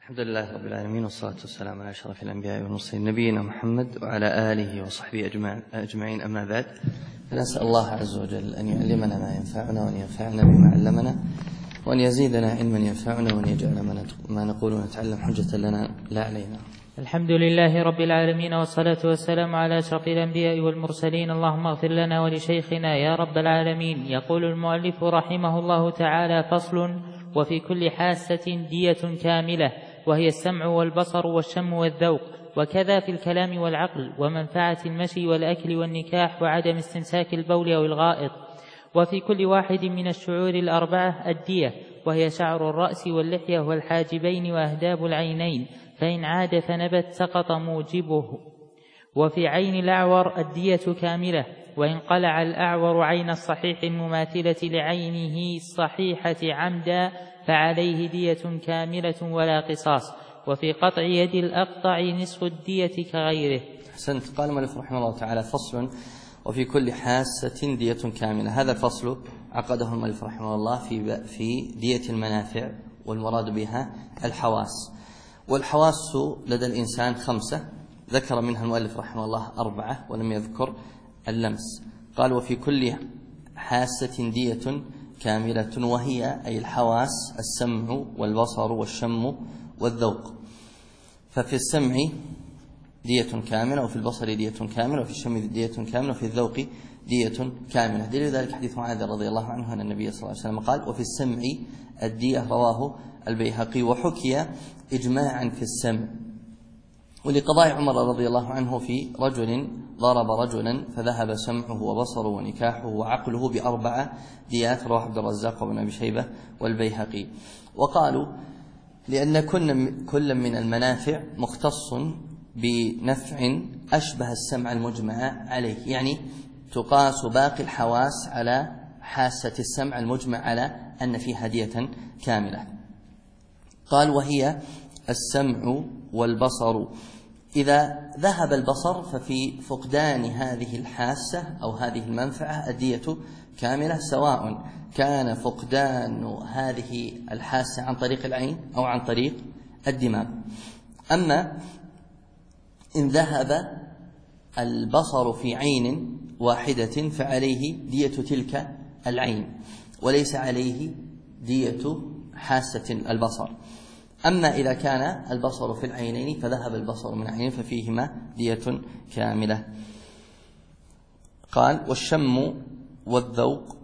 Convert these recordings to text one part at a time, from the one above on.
الحمد لله رب العالمين، والصلاة والسلام على أشرف الأنبياء والمرسلين نبينا محمد وعلى آله وصحبه أجمعين. أما بعد، فنسأل الله عز وجل أن يعلمنا ما ينفعنا وأن ينفعنا بما علمنا وأن يزيدنا علما ينفعنا وأن يجعل ما نقول ونتعلم حجة لنا لا علينا. الحمد لله رب العالمين، والصلاة والسلام على أشرف الأنبياء والمرسلين. اللهم اغفر لنا ولشيخنا يا رب العالمين. يقول المؤلف رحمه الله تعالى: فصل: وفي كل حاسة دية كاملة، وهي السمع والبصر والشم والذوق، وكذا في الكلام والعقل، ومنفعة المشي والأكل والنكاح، وعدم استمساك البول أو الغائط. وفي كل واحد من الشعور الأربعة الدية، وهي شعر الرأس واللحية والحاجبين وأهداب العينين، فإن عاد فنبت سقط موجبه. وفي عين الأعور الدية كاملة، وإن قلع الأعور عين الصحيح المماثلة لعينه الصحيحة عمدا فعليه دية كاملة ولا قصاص. وفي قطع يد الأقطع نصف الدية كغيره. أحسنت. قال المؤلف رحمه الله تعالى: فصل: وفي كل حاسة دية كاملة. هذا الفصل عقده المؤلف رحمه الله في دية المنافع، والمراد بها الحواس. والحواس لدى الإنسان 5، ذكر منها المؤلف رحمه الله 4 ولم يذكر اللمس. قال: وفي كل حاسة دية كاملة، وهي أي الحواس السمع والبصر والشم والذوق. ففي السمع دية كاملة، وفي البصر دية كاملة، وفي الشم دية كاملة، وفي الذوق دية كاملة. دليل ذلك حديث معاذ رضي الله عنه أن النبي صلى الله عليه وسلم قال: وفي السمع الدية، رواه البيهقي. وحكي إجماعا في السمع، ولقضاء عمر رضي الله عنه في رجل ضرب رجلا فذهب سمعه وبصره ونكاحه وعقله ب4 ديات، رواه عبد الرزاق وابن أبي شيبة والبيهقي. وقالوا لأن كل من المنافع مختص بنفع أشبه السمع المجمع عليه، يعني تقاس باقي الحواس على حاسة السمع المجمع على أن فيها دية كاملة. قال: وهي السمع والبصر. إذا ذهب البصر ففي فقدان هذه الحاسة أو هذه المنفعة الدية كاملة، سواء كان فقدان هذه الحاسة عن طريق العين أو عن طريق الدماغ. أما إن ذهب البصر في عين واحدة فعليه دية تلك العين، وليس عليه دية حاسة البصر. أما إذا كان البصر في العينين فذهب البصر من عينين ففيهما دية كاملة. قال: والشم والذوق،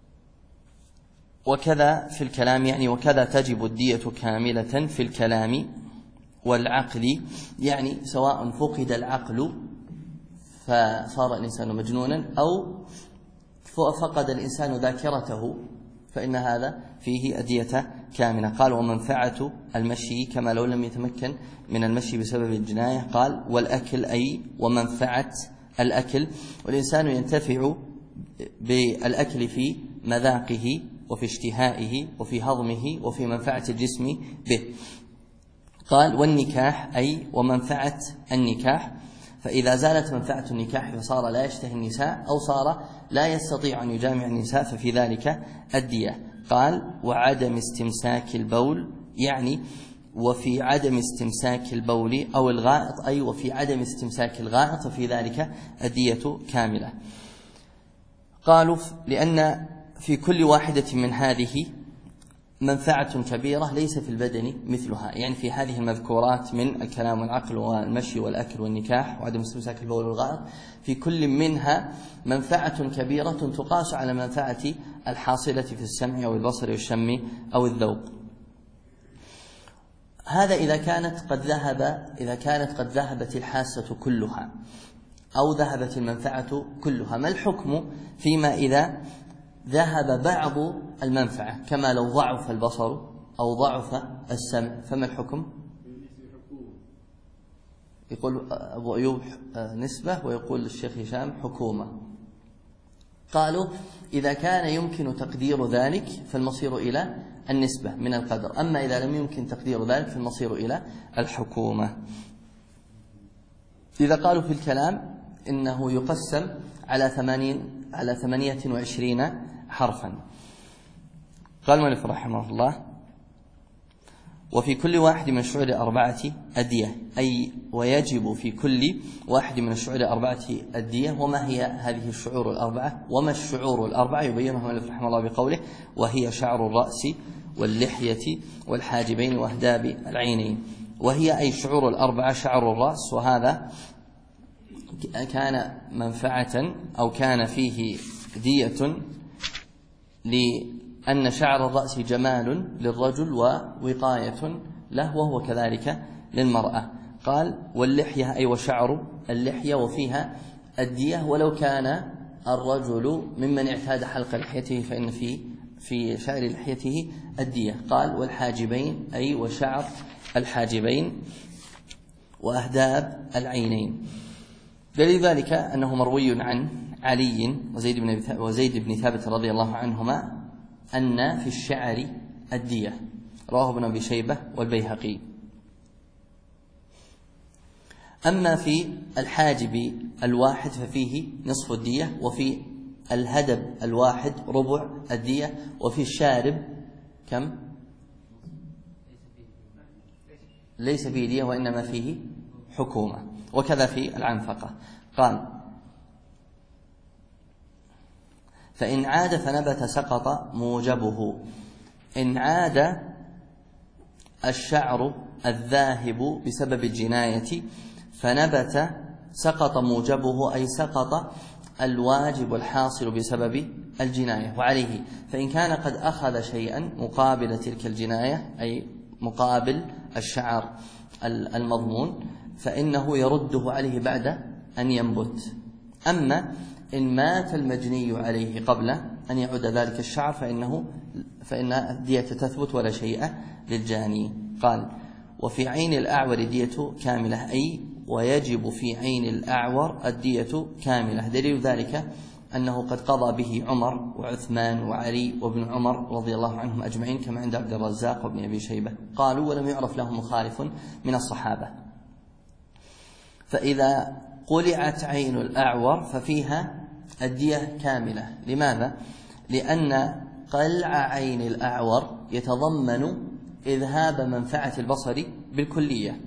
وكذا في الكلام، يعني وكذا تجب الدية كاملة في الكلام والعقل، يعني سواء فقد العقل فصار الإنسان مجنونا، أو فقد الإنسان ذاكرته، فإن هذا فيه الدية كاملة. قال: ومنفعة المشي، كما لو لم يتمكن من المشي بسبب الجناية. قال: والأكل، أي ومنفعة الأكل، والإنسان ينتفع بالأكل في مذاقه وفي اشتهائه وفي هضمه وفي منفعة الجسم به. قال: والنكاح، أي ومنفعة النكاح، فإذا زالت منفعة النكاح فصار لا يشتهي النساء أو صار لا يستطيع أن يجامع النساء ففي ذلك الدية. قال: وعدم استمساك البول، يعني وفي عدم استمساك البول أو الغائط، أي وفي عدم استمساك الغائط ففي ذلك الدية كاملة. قالوا لأن في كل واحدة من هذه منفعة كبيرة ليس في البدن مثلها، يعني في هذه المذكورات من الكلام والعقل والمشي والأكل والنكاح وعدم استمساك البول والغائط، في كل منها منفعة كبيرة تقاس على منفعة الحاصلة في السمع أو البصر والشم أو الذوق. هذا إذا كانت قد ذهبت الحاسة كلها أو ذهبت المنفعة كلها. ما الحكم فيما إذا ذهب بعض المنفعة، كما لو ضعف البصر أو ضعف السمع، فما الحكم؟ يقول أبو أيوب نسبة، ويقول الشيخ هشام حكومة. قالوا: إذا كان يمكن تقدير ذلك فالمصير إلى النسبة من القدر، أما إذا لم يمكن تقدير ذلك فالمصير إلى الحكومة. إذا قالوا في الكلام إنه يقسم على 28 حرفا. قال المؤلف رحمه الله: وفي كل واحد من الشعور 4 الدية، أي ويجب في كل واحد من الشعور 4 الدية. وما هي هذه الشعور 4؟ وما الشعور 4 يبينها المؤلف رحمه الله بقوله: وهي شعر الرأس واللحية والحاجبين وأهداب العينين. وهي أي شعور 4 شعر الرأس، وهذا كان منفعة أو كان فيه دية لأن شعر الرأس جمال للرجل ووقاية له، وهو كذلك للمرأة. قال: واللحية أي وشعر اللحية، وفيها الدية ولو كان الرجل ممن اعتاد حلق لحيته فإن في شعر لحيته الدية. قال: والحاجبين أي وشعر الحاجبين وأهداب العينين. دليل ذلك أنه مروي عن علي وزيد بن ثابت رضي الله عنهما أن في الشعر الدية، رواه ابن أبي شيبة والبيهقي. أما في الحاجب الواحد ففيه نصف الدية، وفي الهدب الواحد ربع الدية، وفي الشارب كم؟ ليس فيه دية وإنما فيه حكومة. وكذا في العنفقة. قال: فإن عاد فنبت سقط موجبه. إن عاد الشعر الذاهب بسبب الجناية فنبت سقط موجبه، أي سقط الواجب الحاصل بسبب الجناية. وعليه فإن كان قد أخذ شيئا مقابل تلك الجناية، أي مقابل الشعر المضمون، فإنه يرده عليه بعد أن ينبت. أما إن مات المجني عليه قبل أن يعود ذلك الشعر فإن الدية تثبت ولا شيء للجاني. قال: وفي عين الأعور دية كاملة، أي ويجب في عين الأعور الدية كاملة. دليل ذلك أنه قد قضى به عمر وعثمان وعلي وابن عمر رضي الله عنهم أجمعين، كما عند عبد الرزاق وابن أبي شيبة. قالوا: ولم يعرف له مخالف من الصحابة. فإذا قلعت عين الأعور ففيها الدية كاملة. لماذا؟ لأن قلع عين الأعور يتضمن إذهاب منفعة البصر بالكلية،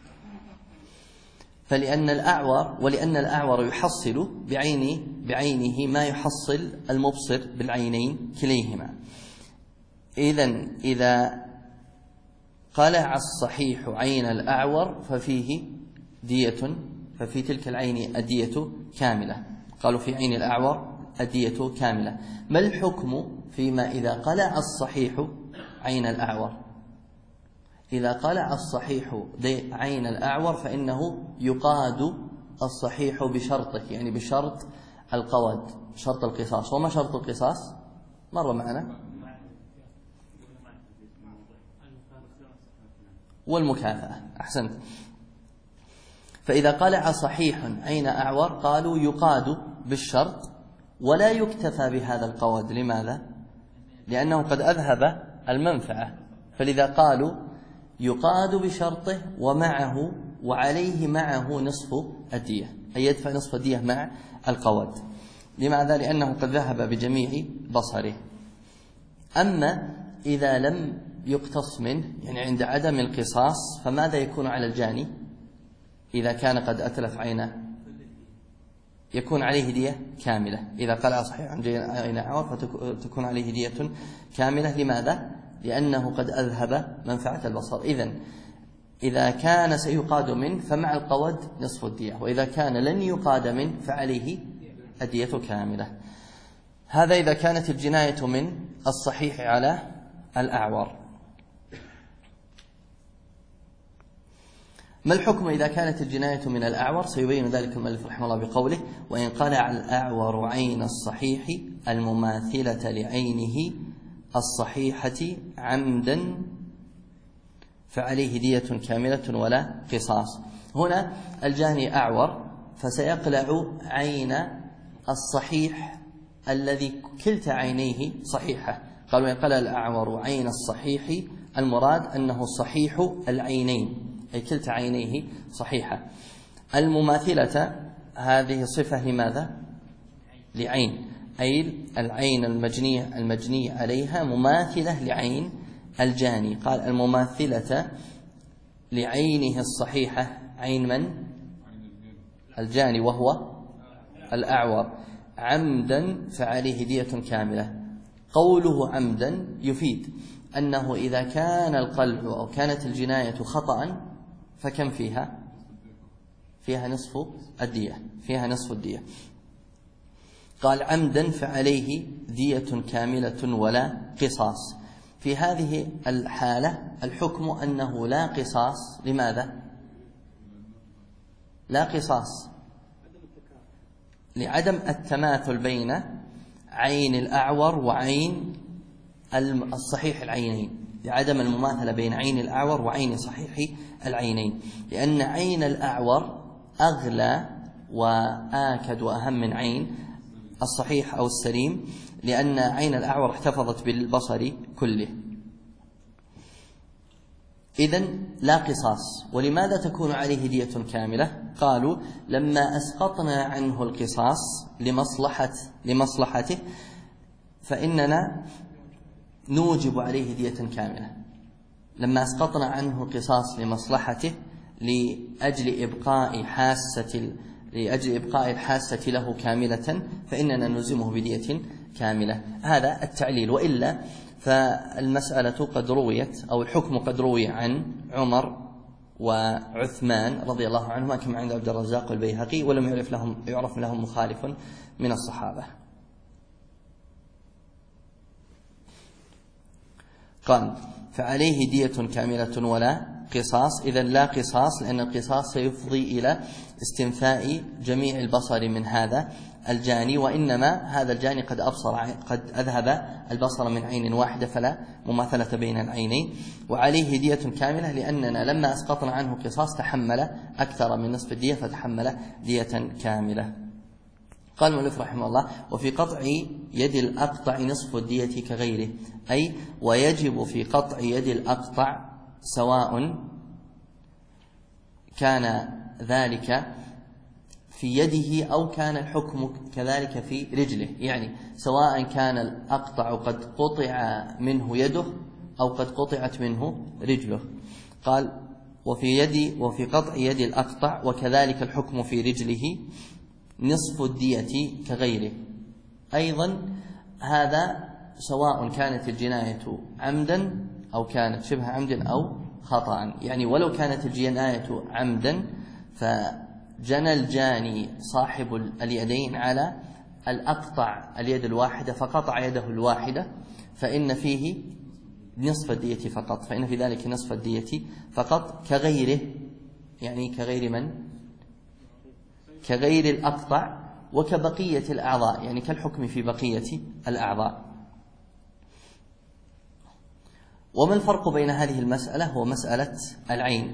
ولأن الأعور يحصل بعينه ما يحصل المبصر بالعينين كليهما. إذن إذا قلع الصحيح عين الأعور ففيه دية، ففي تلك العين الدية كاملة. قالوا: في عين الأعور الدية كاملة. ما الحكم فيما إذا قلع الصحيح عين الأعور؟ إذا قلع الصحيح عين الأعور فإنه يقاد الصحيح بشرطه، يعني بشرط القود، شرط القصاص. وما شرط القصاص؟ مر معنا. والمكافأة. أحسنت. فإذا قلع صحيح عين أعور قالوا يقاد بالشرط ولا يكتفى بهذا القود. لماذا؟ لأنه قد أذهب المنفعة، فلذا قالوا يقاد بشرطه ومعه وعليه معه نصف الدية، أي يدفع نصف الدية مع القود. لماذا؟ لأنه قد ذهب بجميع بصره. أما إذا لم يقتص منه، يعني عند عدم القصاص، فماذا يكون على الجاني؟ إذا كان قد أتلف عينه يكون عليه دية كاملة. إذا قلع صحيح عين أعور فتكون عليه دية كاملة. لماذا؟ لأنه قد أذهب منفعة البصر. إذا كان سيقاد منه فمع القود نصف الدية، وإذا كان لن يقاد منه فعليه الدية كاملة. هذا إذا كانت الجناية من الصحيح على الأعور. ما الحكم إذا كانت الجناية من الأعور؟ سيبين ذلك المؤلف رحمه الله بقوله: وإن قلع الأعور عين الصحيح المماثلة لعينه الصحيحة عمدا فعليه دية كاملة ولا قصاص. هنا الجاني أعور فسيقلع عين الصحيح الذي كلتا عينيه صحيحة. قالوا: وإن قلع الأعور عين الصحيح، المراد أنه صحيح العينين، أي كلتا عينيه صحيحة. المماثلة هذه صفة لماذا؟ لعين، أي العين المجني عليها مماثلة لعين الجاني. قال المماثلة لعينه الصحيحة، عين من؟ الجاني وهو الأعور، عمدا فعليه دية كاملة. قوله عمدا يفيد أنه إذا كان القلع أو كانت الجناية خطأ فكم فيها؟ فيها نصف الدية. قال عمدا فعليه دية كاملة ولا قصاص. في هذه الحالة الحكم أنه لا قصاص. لماذا؟ لا قصاص لعدم التماثل بين عين الأعور وعين الصحيح العينين، لعدم المماثلة بين عين الأعور وعين صحيح العينين، لأن عين الأعور أغلى وآكد وأهم من عين الصحيح أو السليم، لأن عين الأعور احتفظت بالبصر كله. إذن لا قصاص. ولماذا تكون عليه دية كاملة؟ قالوا لما أسقطنا عنه القصاص لمصلحته فإننا نوجب عليه دية كاملة. لما أسقطنا عنه القصاص لمصلحته لأجل إبقاء الحاسة له كاملة فإننا نلزمه بدية كاملة. هذا التعليل. وإلا فالمسألة قد رويت أو الحكم قد روي عن عمر وعثمان رضي الله عنهما كما عند عبد الرزاق والبيهقي، ولم يعرف لهم مخالف من الصحابة. قال فعليه دية كاملة ولا قصاص. إذن لا قصاص، لأن القصاص سيفضي إلى استنفاء جميع البصر من هذا الجاني، وإنما هذا الجاني قد أذهب البصر من عين واحدة فلا مماثلة بين العينين. وعليه دية كاملة لأننا لما أسقطنا عنه قصاص تحمل أكثر من نصف الدية فتحمل دية كاملة. قال المؤلف رحمه الله وفي قطع يد الأقطع نصف الدية كغيره، أي ويجب في قطع يد الأقطع سواء كان ذلك في يده أو كان الحكم كذلك في رجله، يعني سواء كان الأقطع قد قطع منه يده أو قد قطعت منه رجله. قال وفي قطع يد الأقطع وكذلك الحكم في رجله نصف الدية كغيره. أيضا هذا سواء كانت الجناية عمدا أو كانت شبه عمد أو خطأ، يعني ولو كانت الجناية عمدا فجنى الجاني صاحب اليدين على الأقطع اليد الواحدة فقطع يده الواحدة فإن فيه نصف الدية فقط، فإن في ذلك نصف الدية فقط كغيره، يعني كغير من؟ كغير الأقطع وكبقية الأعضاء، يعني كالحكم في بقية الأعضاء. وما الفرق بين هذه المسألة هو مسألة العين؟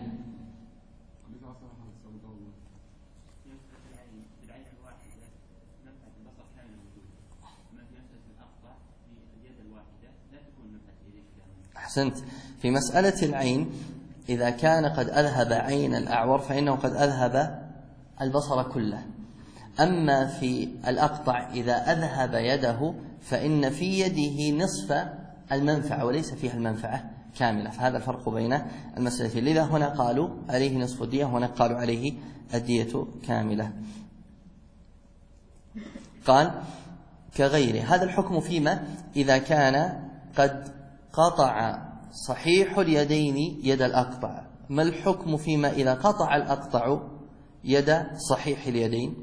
أحسنت. في مسألة العين إذا كان قد أذهب عين الأعور فإنه قد أذهب البصر كله. أما في الأقطع إذا أذهب يده فإن في يده نصف المنفعة وليس فيها المنفعة كاملة، فهذا الفرق بين المسألتين. لذا هنا قالوا عليه نصف الدية وهنا قالوا عليه الدية كاملة. قال كغيره. هذا الحكم فيما إذا كان قد قطع صحيح اليدين يد الأقطع. ما الحكم فيما إذا قطع الأقطع يد صحيح اليدين؟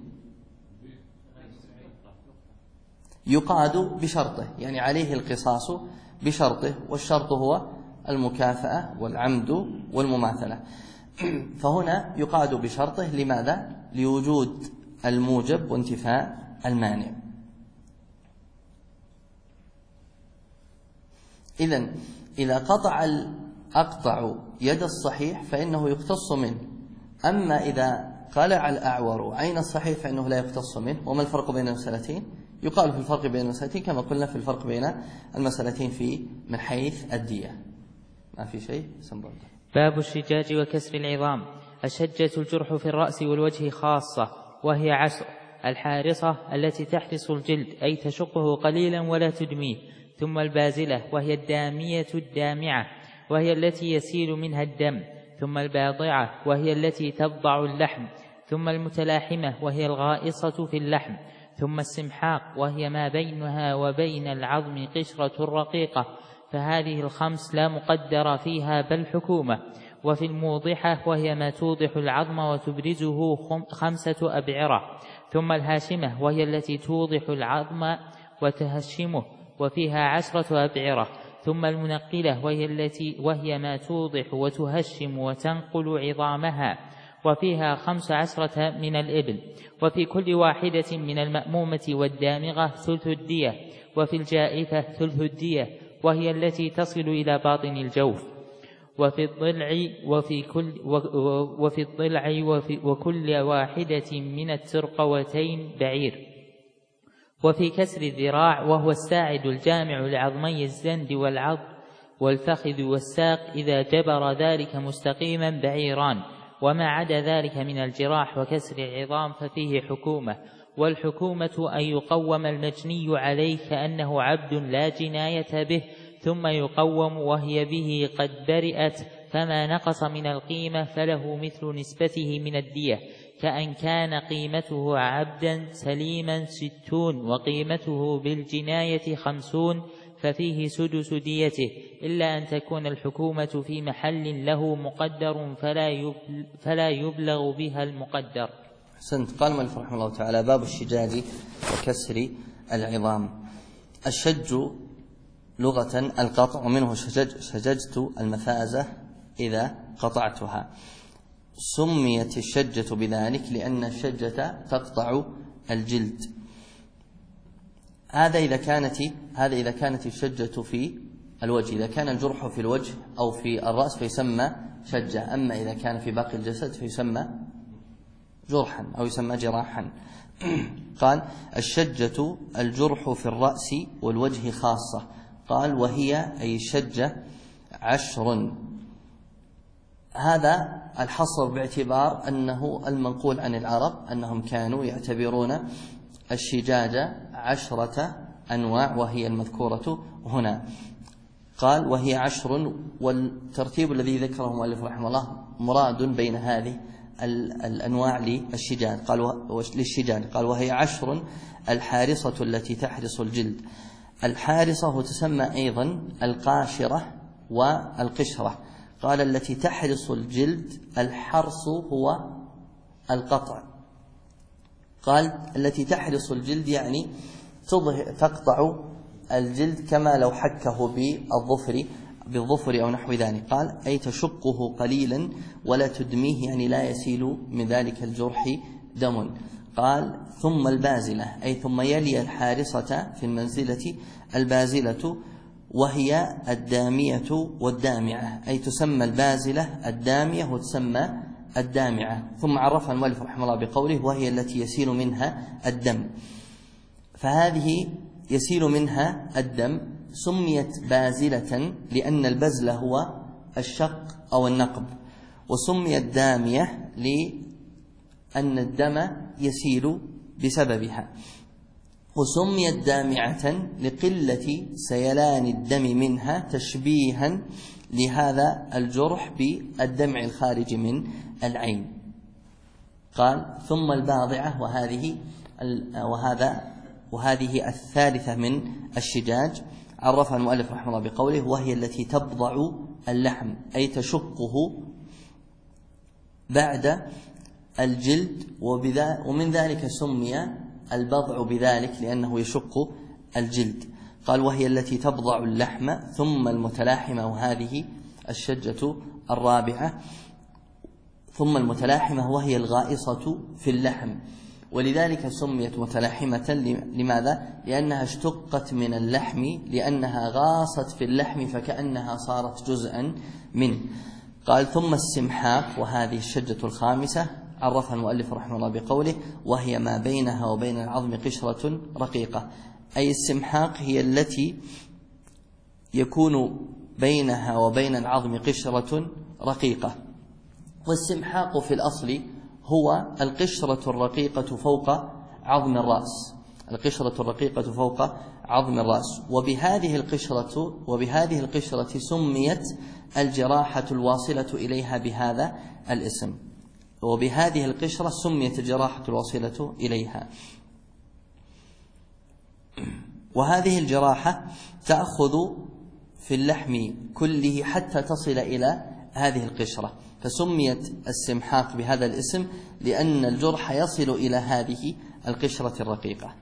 يقاد بشرطه، يعني عليه القصاص بشرطه، والشرط هو المكافأة والعمد والمماثلة. فهنا يقاد بشرطه. لماذا؟ لوجود الموجب وانتفاء المانع. إذن إذا قطع الأقطع يد الصحيح فإنه يقتص منه، أما إذا قلع الأعور عين الصحيح فإنه لا يقتص منه. وما الفرق بين المسألتين؟ يقال في الفرق بين المسألتين كما قلنا في الفرق بين المسألتين في من حيث الدية. ما في شيء سنبرد. باب الشجاج وكسر العظام. الشجة الجرح في الرأس والوجه خاصة، وهي عسر الحارصة التي تحرص الجلد، أي تشقه قليلا ولا تدميه، ثم البازلة وهي الدامية الدامعة وهي التي يسيل منها الدم، ثم الباضعة وهي التي تبضع اللحم، ثم المتلاحمة وهي الغائصة في اللحم، ثم السمحاق وهي ما بينها وبين العظم قشرة رقيقة، فهذه الخمس لا مقدر فيها بل حكومة. وفي الموضحة وهي ما توضح العظم وتبرزه 5 أبعرة، ثم الهاشمة وهي التي توضح العظم وتهشمه وفيها 10 أبعرة، ثم المنقلة وهي ما توضح وتهشم وتنقل عظامها وفيها 15 من الإبل. وفي كل واحدة من المأمومة والدامغة ثلث الدية، وفي الجائفة ثلث الدية وهي التي تصل إلى باطن الجوف. وفي الضلع وكل واحدة من الترقوتين بعير. وفي كسر الذراع وهو الساعد الجامع لعظمي الزند والعضد والفخذ والساق إذا جبر ذلك مستقيما بعيران، وما عدا ذلك من الجراح وكسر العظام ففيه حكومة. والحكومة أن يقوم المجني عليه كأنه عبد لا جناية به، ثم يقوم وهي به قد برئت، فما نقص من القيمة فله مثل نسبته من الدية، كأن كان قيمته عبدا سليما 60 وقيمته بالجناية 50 ففيه سدس ديته، إلا أن تكون الحكومة في محل له مقدر فلا يبلغ بها المقدر. أحسنت. قال المؤلف رحمه الله تعالى: باب الشجاج وكسر العظام. الشج لغة القطع، ومنه شججت المفازة إذا قطعتها. سميت الشجة بذلك لأن الشجة تقطع الجلد. هذا إذا كانت الشجة في الوجه. إذا كان الجرح في الوجه أو في الرأس فيسمى شجة، أما إذا كان في باقي الجسد فيسمى جرحا أو يسمى جراحا. قال: الشجة الجرح في الرأس والوجه خاصة. قال: وهي أي الشجة 10. هذا الحصر باعتبار أنه المنقول عن العرب أنهم كانوا يعتبرون الشجاج 10 أنواع، وهي المذكورة هنا. قال: وهي 10. والترتيب الذي ذكره المؤلف رحمه الله مراد بين هذه الأنواع للشجاج. قال: وهي 10 الحارصة التي تحرص الجلد. الحارصة تسمى أيضا القاشرة والقشرة. قال: التي تحرص الجلد، الحرص هو القطع. قال: التي تحرص الجلد يعني تقطع الجلد كما لو حكه بالظفر أو نحو ذلك. قال: أي تشقه قليلا ولا تدميه، يعني لا يسيل من ذلك الجرح دم. قال: ثم البازلة، أي ثم يلي الحارصة في المنزلة البازلة، وهي الدامية والدامعة، أي تسمى البازلة الدامية وتسمى الدامعة. ثم عرفها المؤلف رحمه الله بقوله: وهي التي يسيل منها الدم. فهذه يسيل منها الدم سميت بازلة لأن البزل هو الشق أو النقب، وسميت دامية لأن الدم يسيل بسببها، وسميت دامعة لقلة سيلان الدم منها تشبيها لهذا الجرح بالدمع الخارج من العين. قال: ثم الباضعة، وهذه الثالثة من الشجاج. عرفها المؤلف رحمه الله بقوله: وهي التي تبضع اللحم، أي تشقه بعد الجلد، ومن ذلك سمي البضع بذلك لأنه يشق الجلد. قال: وهي التي تبضع اللحم. ثم المتلاحمة، وهذه الشجة الرابعة. ثم المتلاحمة وهي الغائصة في اللحم، ولذلك سميت متلاحمة. لماذا؟ لأنها اشتقت من اللحم، لأنها غاصت في اللحم فكأنها صارت جزءا منه. قال: ثم السمحاق، وهذه الشجة الخامسة. عرفها المؤلف رحمه الله بقوله: وهي ما بينها وبين العظم قشرة رقيقة، أي السمحاق هي التي يكون بينها وبين العظم قشرة رقيقة. والسمحاق في الأصل هو القشرة الرقيقة فوق عظم الرأس. القشرة الرقيقة فوق عظم الرأس. وبهذه القشرة سميت الجراحة الواصلة إليها بهذا الاسم. وبهذه القشرة سميت الجراحة الواصلة إليها. وهذه الجراحة تأخذ في اللحم كله حتى تصل إلى هذه القشرة، فسميت السمحاق بهذا الاسم لأن الجرح يصل إلى هذه القشرة الرقيقة.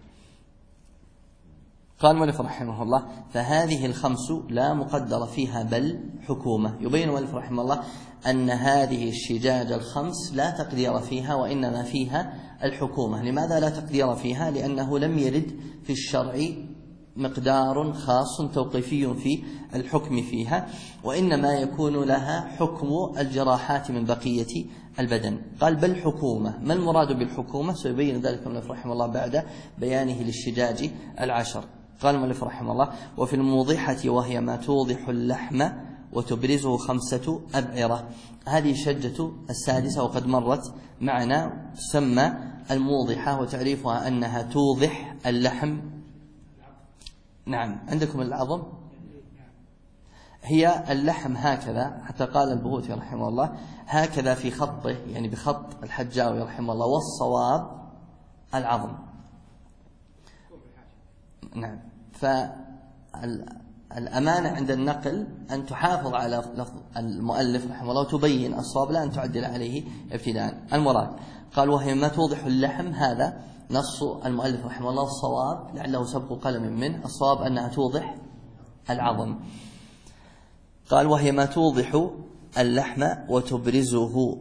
قال المؤلف رحمه الله: فهذه الخمس لا مقدر فيها بل حكومة. يبين المؤلف رحمه الله أن هذه الشجاج الخمس لا تقدير فيها وإنما فيها الحكومة. لماذا لا تقدير فيها؟ لأنه لم يرد في الشرع مقدار خاص توقيفي في الحكم فيها، وإنما يكون لها حكم الجراحات من بقية البدن. قال: بل حكومة. ما المراد بالحكومة؟ سيبين ذلك المؤلف رحمه الله بعد بيانه للشجاج العشر. قال المؤلف رحمه الله: وفي الموضحة وهي ما توضح اللحم وتبرزه 5 أبعرة. هذه الشجة السادسة وقد مرت معنا، تسمى الموضحة، وتعريفها أنها توضح اللحم. نعم، عندكم العظم هي اللحم هكذا، حتى قال البهوتي رحمه الله هكذا في خطه، يعني بخط الحجاوي رحمه الله، والصواب العظم. نعم، فالأمانة عند النقل أن تحافظ على لفظ المؤلف رحمه الله وتبين الصواب، لا أن تعدل عليه ابتداء. المراد قال: وهي ما توضح اللحم. هذا نص المؤلف رحمه الله. الصواب لعله سبق قلم منه، الصواب أنها توضح العظم. قال: وهي ما توضح اللحم وتبرزه.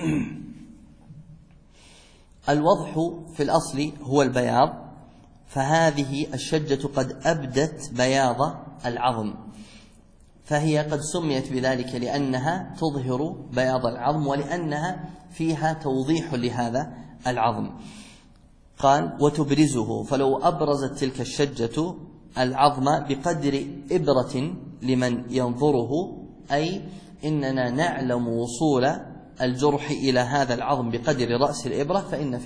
الوضح في الأصل هو البياض، فهذه الشجة قد أبدت بياض العظم، فهي قد سميت بذلك لأنها تظهر بياض العظم ولأنها فيها توضيح لهذا العظم. قال: وتبرزه. فلو أبرزت تلك الشجة العظم بقدر إبرة لمن ينظره، أي إننا نعلم وصول الجرح إلى هذا العظم بقدر رأس الإبرة، فإن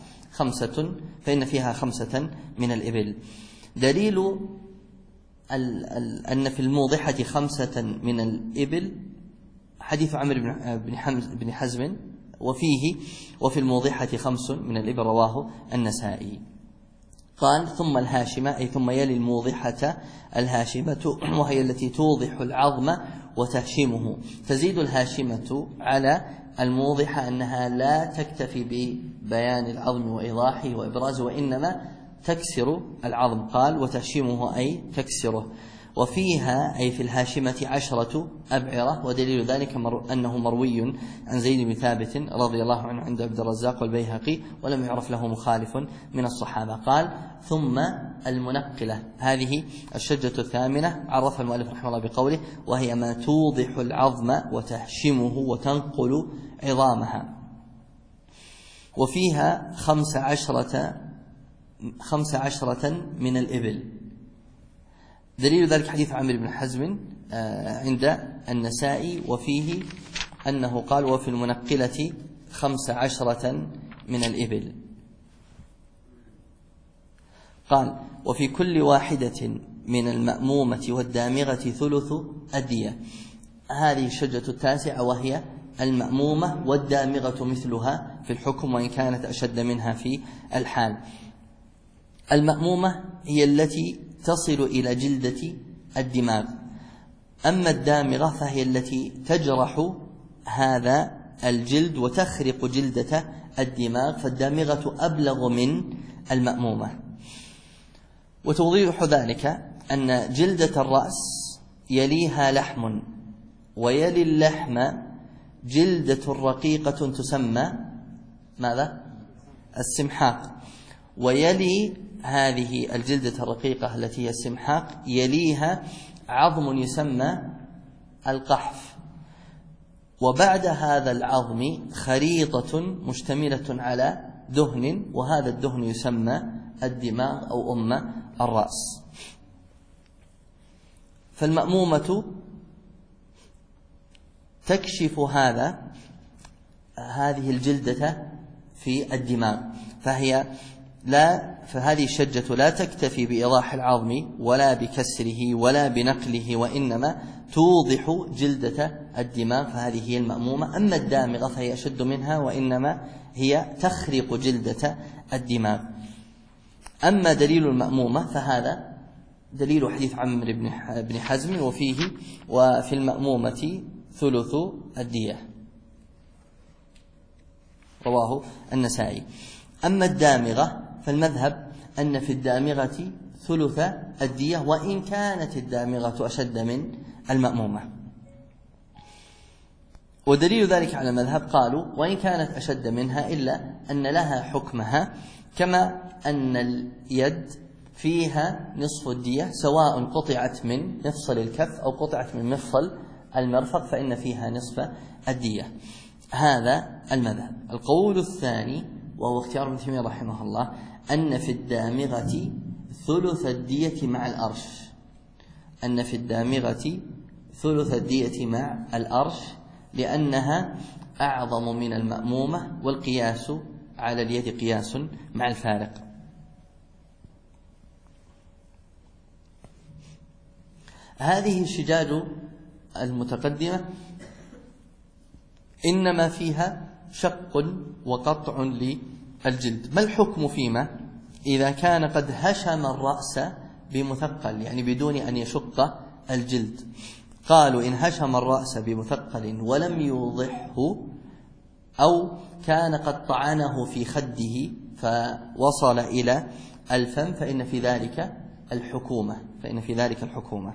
فيها 5 من الإبل. دليل أن في الموضحة 5 من الإبل حديث عمرو بن حزم، وفي الموضحة 5 من الإبل، رواه النسائي. قال: ثم الهاشمة، أي ثم يلي الموضحة الهاشمة، وهي التي توضح العظم وتهشمه. تزيد الهاشمة على الموضحة أنها لا تكتفي ببيان العظم وإيضاحه وإبرازه، وإنما تكسر العظم. قال: وتهشمه أي تكسره. وفيها أي في الهاشمة 10 أبعرة، ودليل ذلك أنه مروي عن زيد بن ثابت رضي الله عنه عند عبد الرزاق والبيهقي، ولم يعرف له مخالف من الصحابة. قال: ثم المنقلة. هذه الشجة الثامنة عرفها المؤلف رحمه الله بقوله: وهي ما توضح العظم وتهشمه وتنقل عظامها. وفيها 15 من الإبل. دليل ذلك حديث عمرو بن حزم عند النسائي، وفيه أنه قال: وفي المنقلة 15 من الإبل. قال: وفي كل واحدة من المأمومة والدامغة 3 أدية. هذه الشجة التاسعة، وهي المأمومة والدامغة مثلها في الحكم، وإن كانت أشد منها في الحال. المأمومة هي التي تصل إلى جلدة الدماغ، أما الدامغة فهي التي تجرح هذا الجلد وتخرق جلدة الدماغ، فالدامغة أبلغ من المأمومة. وتوضيح ذلك أن جلدة الرأس يليها لحم، ويلي اللحم جلدة رقيقة تسمى ماذا؟ السمحاق. ويلي هذه الجلدة الرقيقة التي هي السمحاق يليها عظم يسمى القحف، وبعد هذا العظم خريطة مشتملة على دهن، وهذا الدهن يسمى الدماغ أو الرأس. فالمأمومة تكشف هذه الجلدة في الدماغ، فهي فهذه الشجة لا تكتفي بإيضاح العظم ولا بكسره ولا بنقله، وإنما توضح جلدة الدماغ، فهذه هي المأمومة. أما الدامغة فهي أشد منها، وإنما هي تخرق جلدة الدماغ. أما دليل المأمومة فهذا دليل حديث عمرو بن حزم، وفي المأمومة ثلث الدية، رواه النسائي. أما الدامغة فالمذهب أن في الدامغة ثلث الدية، وإن كانت الدامغة أشد من المأمومة. ودليل ذلك على المذهب قالوا وإن كانت أشد منها إلا أن لها حكمها، كما أن اليد فيها نصف الدية سواء قطعت من مفصل الكف أو قطعت من مفصل المرفق، فإن فيها نصف الدية. هذا المذهب. القول الثاني وهو اختيار ابن تيمية رحمه الله أن في الدامغة ثلث الدية مع الأرش، أن في الدامغة ثلث الدية مع الأرش، لأنها أعظم من المأمومة، والقياس على اليد قياس مع الفارق. هذه الشجاج المتقدمة إنما فيها شق وقطع للجلد. ما الحكم فيما إذا كان قد هشم الرأس بمثقل، يعني بدون أن يشق الجلد؟ قالوا إن هشم الرأس بمثقل ولم يوضحه، أو كان قد طعنه في خده فوصل إلى الفم، فإن في ذلك الحكومة.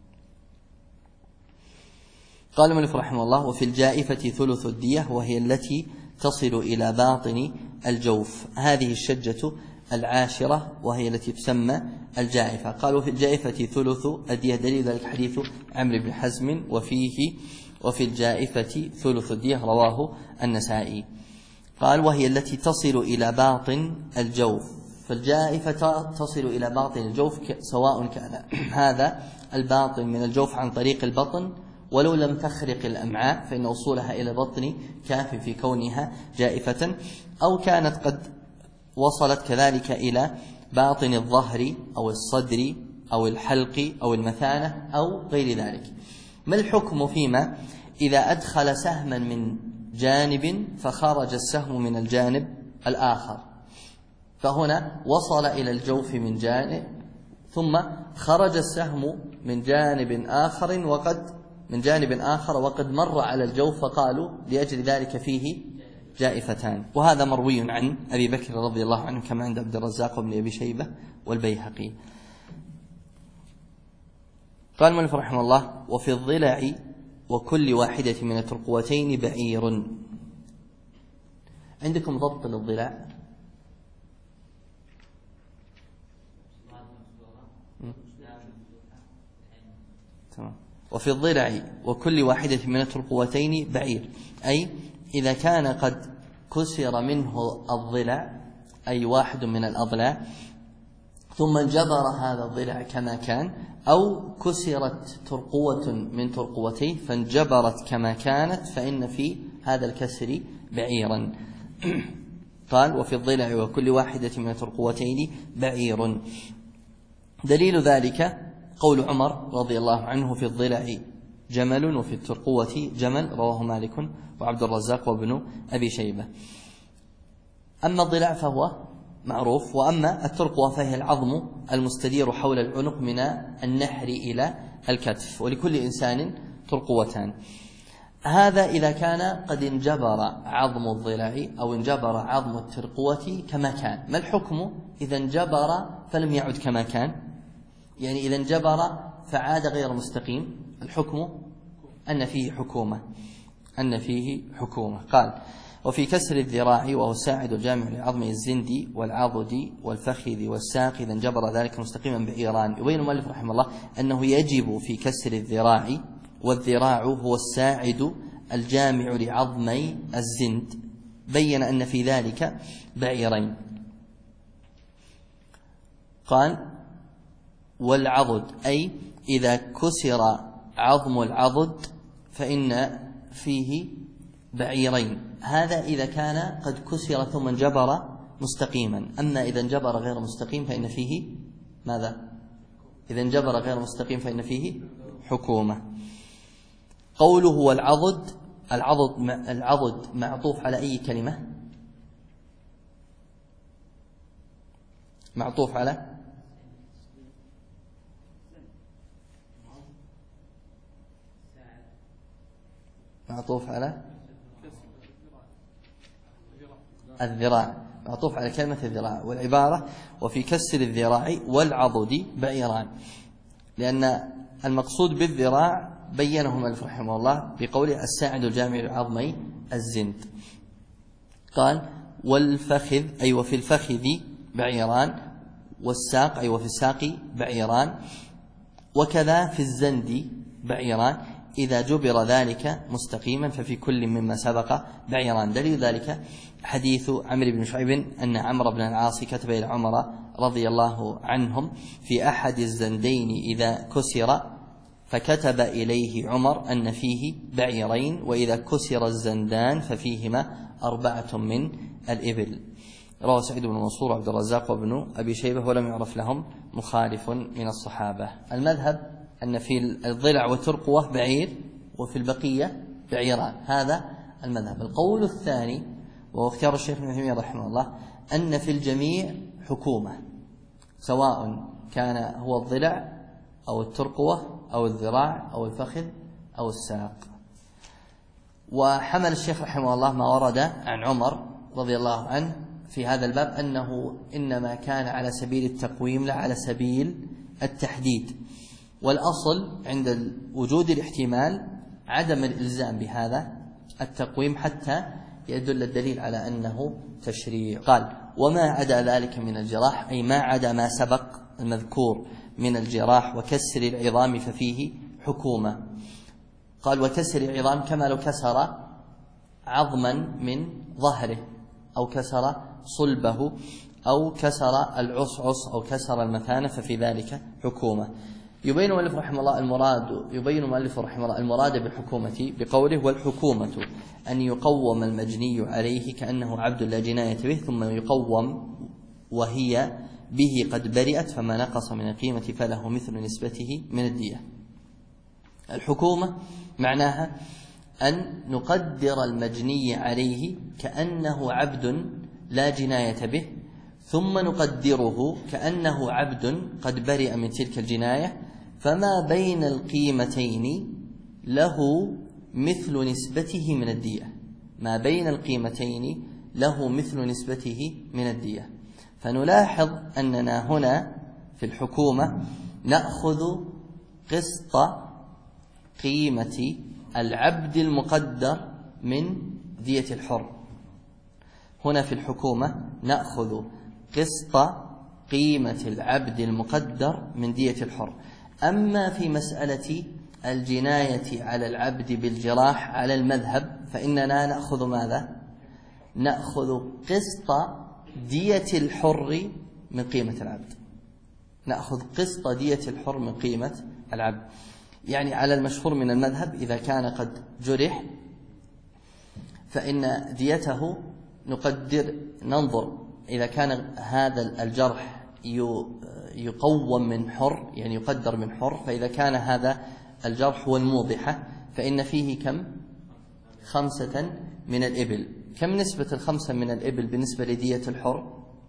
قال المؤلف رحمه الله وفي الجائفة ثلث الدية، وهي التي تصل إلى باطن الجوف. هذه الشجة العاشرة وهي التي تسمى الجائفة. قالوا في الجائفة ثلث الدية، دليل ذلك حديث عمرو بن حزم وفي الجائفة ثلث الدية، رواه النسائي. قال وهي التي تصل إلى باطن الجوف، فالجائفة تصل إلى باطن الجوف سواء كان هذا الباطن من الجوف عن طريق البطن، ولو لم تخرق الأمعاء فإن وصولها إلى البطن كاف في كونها جائفة، أو كانت قد وصلت كذلك إلى باطن الظهر أو الصدر أو الحلق أو المثانة أو غير ذلك. ما الحكم فيما إذا أدخل سهما من جانب فخرج السهم من الجانب الآخر؟ فهنا وصل إلى الجوف من جانب، ثم خرج السهم من جانب آخر وقد مر على الجوف، فقالوا لأجل ذلك فيه جائفتان. وهذا مروي عن أبي بكر رضي الله عنه كما عند عبد الرزاق وابن أبي شيبة والبيهقي. قال المؤلف رحمه الله وفي الضلع وكل واحدة من الترقوتين بعير. عندكم ضبط للضلع؟ تمام. وفي الضلع وكل واحدة من الترقوتين بعير، أي إذا كان قد كسر منه الضلع، أي واحد من الأضلاع، ثم انجبر هذا الضلع كما كان، أو كسرت ترقوة من ترقوتيه فانجبرت كما كانت، فإن في هذا الكسر بعيرا. قال وفي الضلع وكل واحدة من الترقوتين بعير. دليل ذلك قول عمر رضي الله عنه في الضلع جمل وفي الترقوة جمل، رواه مالك وعبد الرزاق وابن أبي شيبة. أما الضلع فهو معروف، وأما الترقوة فهي العظم المستدير حول العنق من النحر إلى الكتف، ولكل إنسان ترقوتان. هذا إذا كان قد انجبر عظم الضلع أو انجبر عظم الترقوة كما كان. ما الحكم إذا انجبر فلم يعد كما كان؟ يعني إذا انجبر فعاد غير مستقيم، الحكم أن فيه حكومة. قال وفي كسر الذراع وهو الساعد الجامع لعظم الزند والعضد والفخذ والساق إذا انجبر ذلك مستقيما بعيران. يبين المؤلف رحمه الله أنه يجب في كسر الذراع، والذراع هو الساعد الجامع لعظمي الزند، بين أن في ذلك بعيرين. قال والعضد، أي إذا كسر عظم العضد فإن فيه بعيرين. هذا إذا كان قد كسر ثم انجبر مستقيما. أما إذا انجبر غير مستقيم فإن فيه ماذا؟ إذا انجبر غير مستقيم فإن فيه حكومة. قوله هو العضد معطوف على أي كلمة؟ معطوف على الذراع، معطوف على كلمة الذراع. والعبارة وفي كسر الذراع والعضد بعيران، لأن المقصود بالذراع بينه المؤلف رحمه الله بقوله الساعد الجامع لعظمي الزند. قال والفخذ أي وفي الفخذ بعيران، والساق أي وفي الساق بعيران، وكذا في الزند بعيران إذا جبر ذلك مستقيما ففي كل مما سبق بعيران. دليل ذلك حديث عمرو بن شعيب أن عمرو بن العاص كتب إلى عمر رضي الله عنهم في أحد الزندين إذا كسر، فكتب إليه عمر أن فيه بعيرين، وإذا كسر الزندان ففيهما 4 من الإبل. رواه سعيد بن منصور وعبد الرزاق وابن أبي شيبة ولم يعرف لهم مخالف من الصحابة. المذهب أن في الضلع والترقوة بعير وفي البقية بعيران، هذا المذهب. القول الثاني وهو اختيار الشيخ ابن تيمية رحمه الله أن في الجميع حكومة، سواء كان هو الضلع أو الترقوة أو الذراع أو الفخذ أو الساق. وحمل الشيخ رحمه الله ما ورد عن عمر رضي الله عنه في هذا الباب أنه إنما كان على سبيل التقويم لا على سبيل التحديد، والأصل عند وجود الاحتمال عدم الإلزام بهذا التقويم حتى يدل الدليل على أنه تشريع. قال وما عدا ذلك من الجراح، أي ما عدا ما سبق المذكور من الجراح وكسر العظام ففيه حكومة. قال وكسر العظام كما لو كسر عظما من ظهره أو كسر صلبه أو كسر العصعص أو كسر المثانة ففي ذلك حكومة. يبين المؤلف رحمه الله المراد بالحكومة بقوله والحكومة أن يقوم المجني عليه كأنه عبد لا جناية به، ثم يقوم وهي به قد برئت فما نقص من القيمة فله مثل نسبته من الدية. الحكومة معناها أن نقدر المجني عليه كأنه عبد لا جناية به، ثم نقدره كأنه عبد قد برئ من تلك الجناية، فما بين القيمتين له مثل نسبته من الدية. ما بين القيمتين له مثل نسبته من الدية. فنلاحظ أننا هنا في الحكومة نأخذ قسط قيمة العبد المقدر من دية الحر. هنا في الحكومة نأخذ قسط قيمة العبد المقدر من دية الحر. أما في مسألة الجناية على العبد بالجراح على المذهب فإننا نأخذ ماذا؟ نأخذ قسط دية الحر من قيمة العبد. نأخذ قسط دية الحر من قيمة العبد. يعني على المشهور من المذهب إذا كان قد جرح فإن ديته ننظر إذا كان هذا الجرح يقوم من حر، يعني يقدر من حر، فإذا كان هذا الجرح هو الموضحة فإن فيه كم؟ 5 من الإبل. كم نسبة 5 من الإبل بالنسبة لدية الحر؟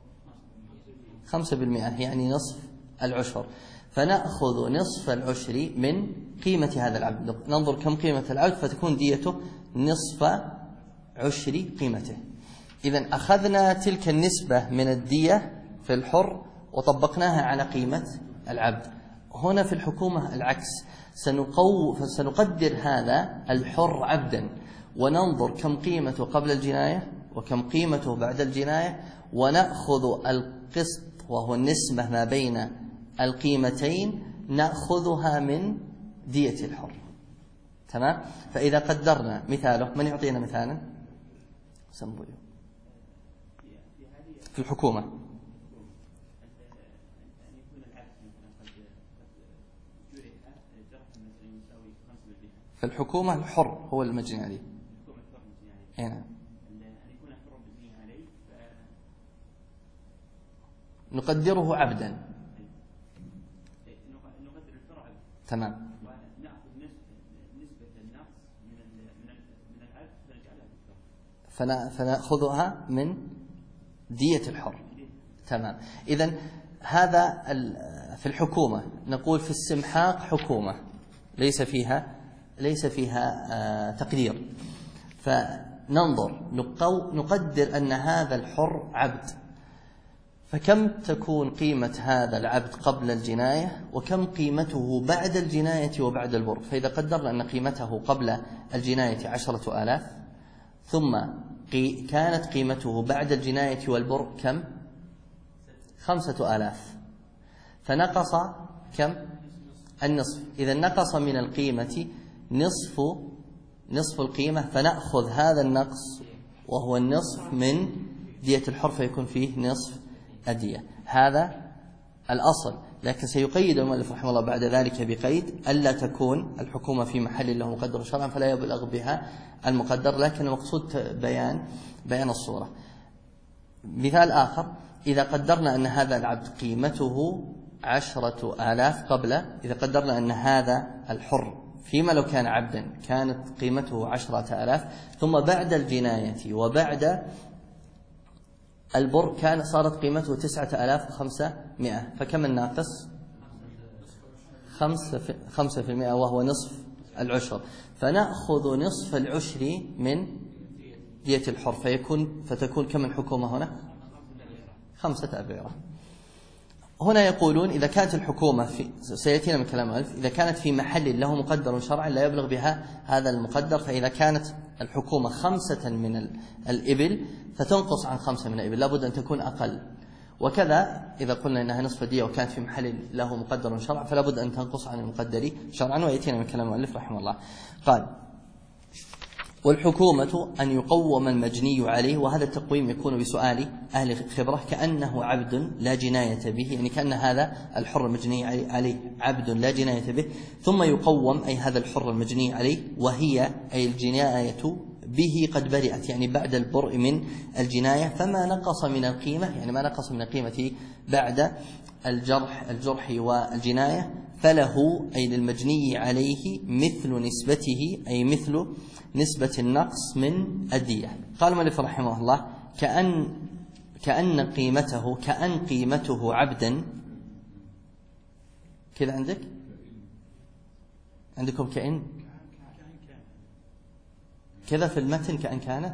5%، يعني نصف العشر. فنأخذ نصف العشر من قيمة هذا العبد. ننظر كم قيمة العبد فتكون ديته نصف عشر قيمته. إذن أخذنا تلك النسبة من الدية في الحر وطبقناها على قيمة العبد. هنا في الحكومة العكس، سنقدر هذا الحر عبدا وننظر كم قيمته قبل الجناية وكم قيمته بعد الجناية، ونأخذ القسط وهو النسبة ما بين القيمتين نأخذها من دية الحر. تمام؟ فإذا قدرنا مثاله، من يعطينا مثالا؟ في الحكومة الحر هو المجني عليه. نقدره عبدا. نقدر الفرع تمام. ونأخذ نسبة النقص من العبد فنجعلها فنأخذها من دية الحر. تمام. إذن هذا في الحكومة، نقول في السمحاق حكومة ليس فيها تقدير، فننظر نقدر أن هذا الحر عبد، فكم تكون قيمة هذا العبد قبل الجناية وكم قيمته بعد الجناية وبعد البر. فإذا قدرنا أن قيمته قبل الجناية 10,000 ثم كانت قيمته بعد الجناية والبر كم؟ 5,000، فنقص كم؟ النصف. إذا نقص من القيمة نصف القيمة، فنأخذ هذا النقص وهو النصف من دية الحر، فيكون فيه نصف الدية. هذا الأصل، لكن سيقيد المؤلف رحمه الله بعد ذلك بقيد ألا تكون الحكومة في محل له مقدر شرعا فلا يبلغ بها المقدر، لكن المقصود بيان الصورة. مثال آخر: إذا قدرنا أن هذا العبد قيمته 10,000 إذا قدرنا أن هذا الحر فيما لو كان عبدا كانت قيمته 10,000 ثم بعد الجناية وبعد البر صارت قيمته 9,500، فكم الناقص؟ 5%، وهو نصف العشر، فنأخذ نصف العشر من دية الحر، فتكون كم الحكومة هنا؟ 5 أبعرة. هنا يقولون إذا كانت الحكومة سيأتينا من كلام ألف، إذا كانت في محل له مقدر شرعا لا يبلغ بها هذا المقدر، فإذا كانت الحكومة 5 من الإبل فتنقص عن 5 من الإبل، لابد أن تكون أقل. وكذا إذا قلنا إنها نصف الدية وكانت في محل له مقدر شرعا فلا بد أن تنقص عن المقدر شرعا. ويأتينا من كلام ألف رحمه الله. قال: والحكومة أن يقوم المجني عليه، وهذا التقويم يكون بسؤال أهل الخبرة، كأنه عبد لا جناية به، يعني كأن هذا الحر المجني عليه عبد لا جناية به، ثم يقوم أي هذا الحر المجني عليه، وهي أي الجناية به قد برئت، يعني بعد البرء من الجناية، فما نقص من القيمة، يعني ما نقص من القيمة بعد الجرح والجناية، فله أي للمجني عليه مثل نسبته، أي مثل نسبة النقص من الدية. قال المؤلف رحمه الله: كأن قيمته عبدا. كذا عندكم كأن كذا في المتن كأن كانت.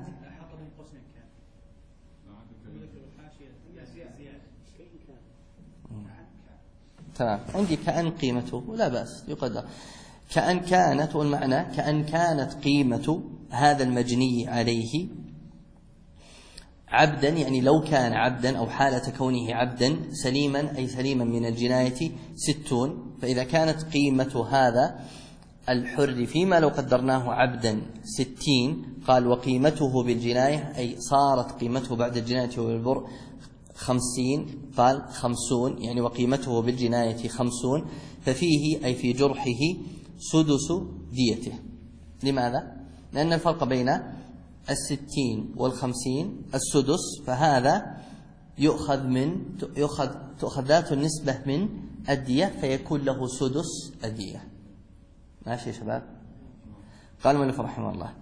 تمام. عندي كأن قيمته لا بأس يقدر كأن كانت، والمعنى كأن كانت قيمة هذا المجني عليه عبدا، يعني لو كان عبدا أو حالة كونه عبدا سليما، أي سليما من الجناية 60، فإذا كانت قيمة هذا الحر فيما لو قدرناه عبدا 60، قال: وقيمته بالجناية أي صارت قيمته بعد الجناية والبر 50، قال 50، يعني وقيمته بالجناية 50، ففيه أي في جرحه سدس ديته. لماذا؟ لأن الفرق بين 60 و50 السدس، فهذا تؤخذ ذات النسبة من الدية فيكون له سدس الدية. ماشي يا شباب؟ قال المؤلف رحمه الله: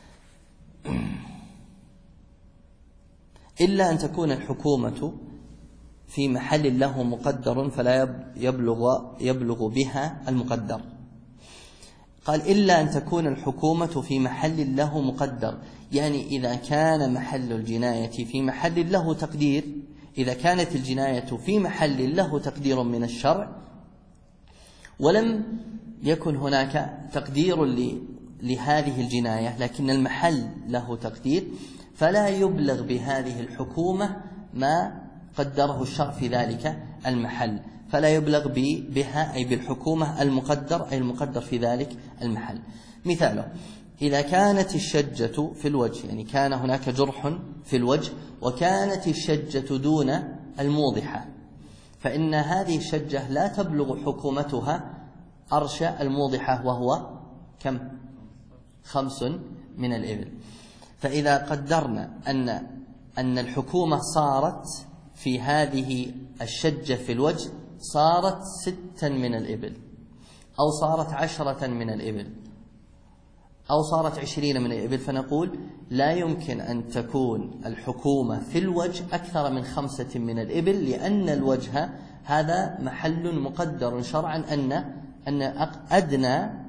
إلا أن تكون الحكومة في محل له مقدر فلا يبلغ بها المقدر. قال: إلا أن تكون الحكومة في محل له مقدر، يعني إذا كان محل الجناية في محل له تقدير، إذا كانت الجناية في محل له تقدير من الشرع ولم يكن هناك تقدير لهذه الجناية لكن المحل له تقدير، فلا يبلغ بهذه الحكومة ما قدره الشرع في ذلك المحل، فلا يبلغ بها أي بالحكومة المقدر، أي المقدر في ذلك المحل. مثاله: إذا كانت الشجة في الوجه، يعني كان هناك جرح في الوجه وكانت الشجة دون الموضحة، فإن هذه الشجة لا تبلغ حكومتها أرش الموضحة، وهو كم؟ 5 من الإبل. فإذا قدرنا أن الحكومة صارت في هذه الشجة في الوجه صارت 6 من الإبل، أو صارت 10 من الإبل، أو صارت 20 من الإبل، فنقول لا يمكن أن تكون الحكومة في الوجه أكثر من 5 من الإبل، لأن الوجه هذا محل مقدر شرعا أن أدنى،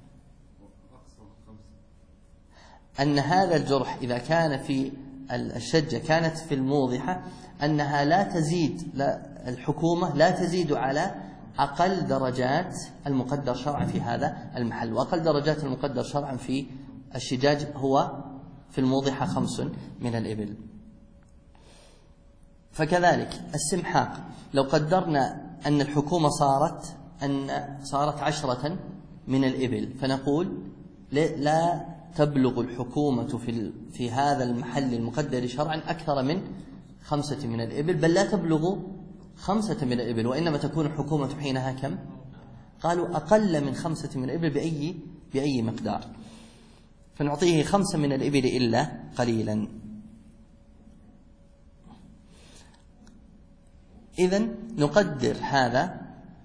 أن هذا الجرح إذا كان في الشجة كانت في الموضحة أنها لا تزيد، الحكومة لا تزيد على أقل درجات المقدر شرعا في هذا المحل، وأقل درجات المقدر شرعا في الشجاج هو في الموضحة 5 من الإبل. فكذلك السمحاق، لو قدرنا أن الحكومة صارت 10 من الإبل، فنقول لا تبلغ الحكومة في هذا المحل المقدر شرعا أكثر من 5 من الإبل، بل لا تبلغ 5 من الإبل، وإنما تكون الحكومة حينها كم؟ قالوا أقل من 5 من الإبل بأي مقدار، فنعطيه 5 من الإبل إلا قليلا. إذن نقدر هذا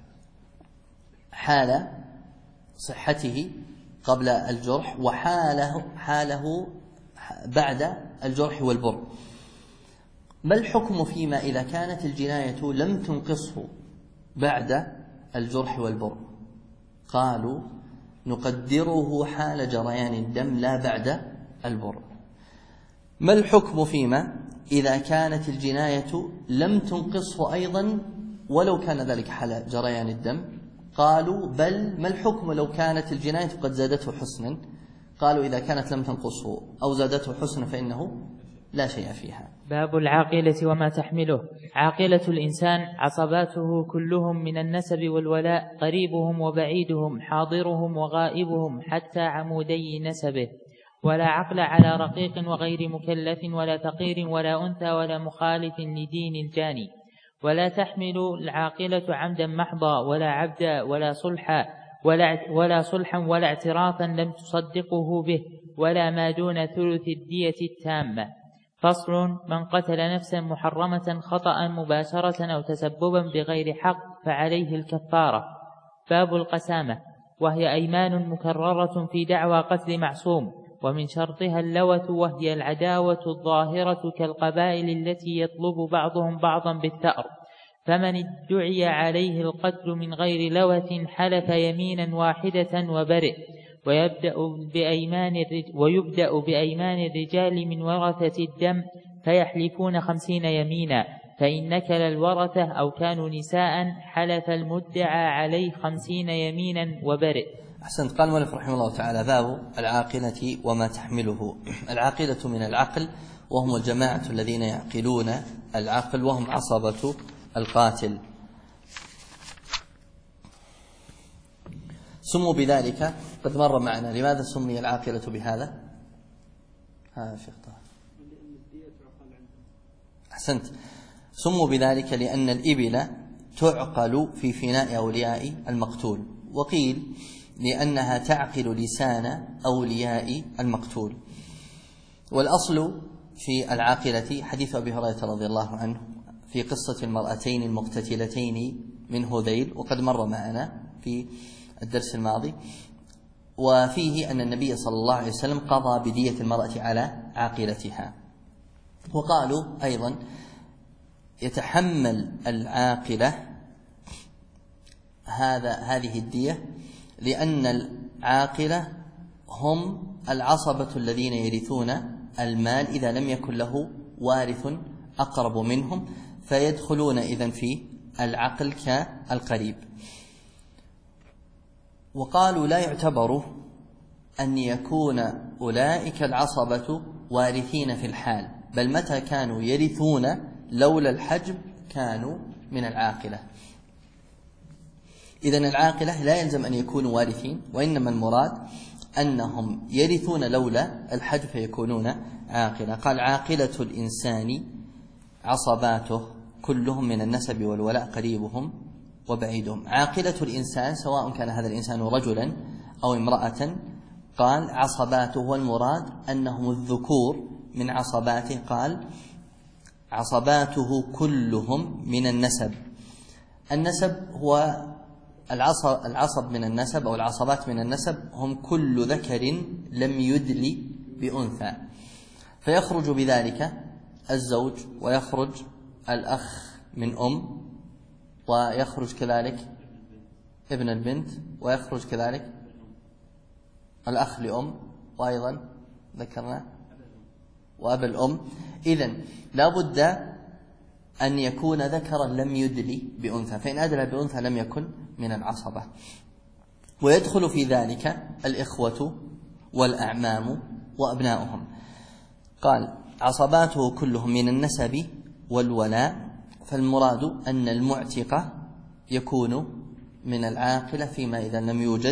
حال صحته قبل الجرح، وحاله بعد الجرح والبر. ما الحكم فيما إذا كانت الجناية لم تنقصه بعد الجرح والبر؟ قالوا نقدره حال جريان الدم لا بعد البر. ما الحكم فيما إذا كانت الجناية لم تنقصه أيضا ولو كان ذلك حال جريان الدم؟ قالوا بل ما الحكم لو كانت الجناية قد زادته حسنا؟ قالوا إذا كانت لم تنقصه أو زادته حسنا فإنه لا شيء فيها. باب العاقلة وما تحمله. عاقلة الإنسان عصباته كلهم من النسب والولاء، قريبهم وبعيدهم، حاضرهم وغائبهم، حتى عمودي نسبه. ولا عقل على رقيق وغير مكلف ولا فقير ولا أنثى ولا مخالف لدين الجاني. ولا تحمل العاقلة عمدا محضا ولا عبدا ولا صلحا ولا اعترافا لم تصدقه به، ولا ما دون ثلث الدية التامة. فصل: من قتل نفسا محرمة خطأ مباشرة أو تسببا بغير حق فعليه الكفارة. باب القسامة، وهي أيمان مكررة في دعوى قتل معصوم، ومن شرطها اللوث، وهي العداوة الظاهرة كالقبائل التي يطلب بعضهم بعضا بالثأر. فمن ادعي عليه القتل من غير لوث حلف يمينا واحدة وبرئ. ويبدأ بأيمان الرجال من ورثة الدم، فيحلفون 50 يمينا، فإن نكل الورثة أو كانوا نساء حلف المدعى عليه 50 يمينا وبرئ. أحسنت. قال المؤلف رحمه الله تعالى: باب العاقلة وما تحمله. العاقلة من العقل، وهم الجماعة الذين يعقلون العقل، وهم عصبة القاتل. سموا بذلك، قد مر معنا لماذا سمي العاقلة بهذا؟ شيخ طه. أحسنت. سموا بذلك لأن الإبل تعقل في فناء أولياء المقتول، وقيل لأنها تعقل لسان أولياء المقتول. والأصل في العاقلة حديث أبي هريرة رضي الله عنه في قصة المرأتين المقتتلتين من هذيل، وقد مر معنا في الدرس الماضي، وفيه أن النبي صلى الله عليه وسلم قضى بدية المرأة على عاقلتها. وقالوا أيضا يتحمل العاقلة هذه الدية لأن العاقلة هم العصبة الذين يرثون المال إذا لم يكن له وارث أقرب منهم، فيدخلون إذن في العقل كالقريب. وقالوا لا يعتبر أن يكون أولئك العصبة وارثين في الحال، بل متى كانوا يرثون لولا الحجب كانوا من العاقلة. إذن العاقلة لا يلزم أن يكونوا وارثين، وإنما المراد أنهم يرثون لولا الحجب فيكونون عاقلة. قال: عاقلة الإنسان عصباته كلهم من النسب والولاء، قريبهم وبعيدهم. عاقلة الإنسان سواء كان هذا الإنسان رجلا أو امرأة. قال: عصباته، والمراد أنهم الذكور من عصباته. قال: عصباته كلهم من النسب. النسب هو العصب من النسب أو العصبات من النسب هم كل ذكر لم يدل بأنثى، فيخرج بذلك الزوج، ويخرج الأخ من أم، ويخرج كذلك ابن البنت، ويخرج كذلك الأخ لأم، وأيضا ذكرنا وأب الأم. إذن لا بد أن يكون ذكرا لم يدل بأنثى، فإن أدل بأنثى لم يكن من العصبة. ويدخل في ذلك الإخوة والأعمام وأبناؤهم. قال عصباته كلهم من النسب والولاء، فالمراد أن المعتق يكون من العاقلة فيما إذا لم يوجد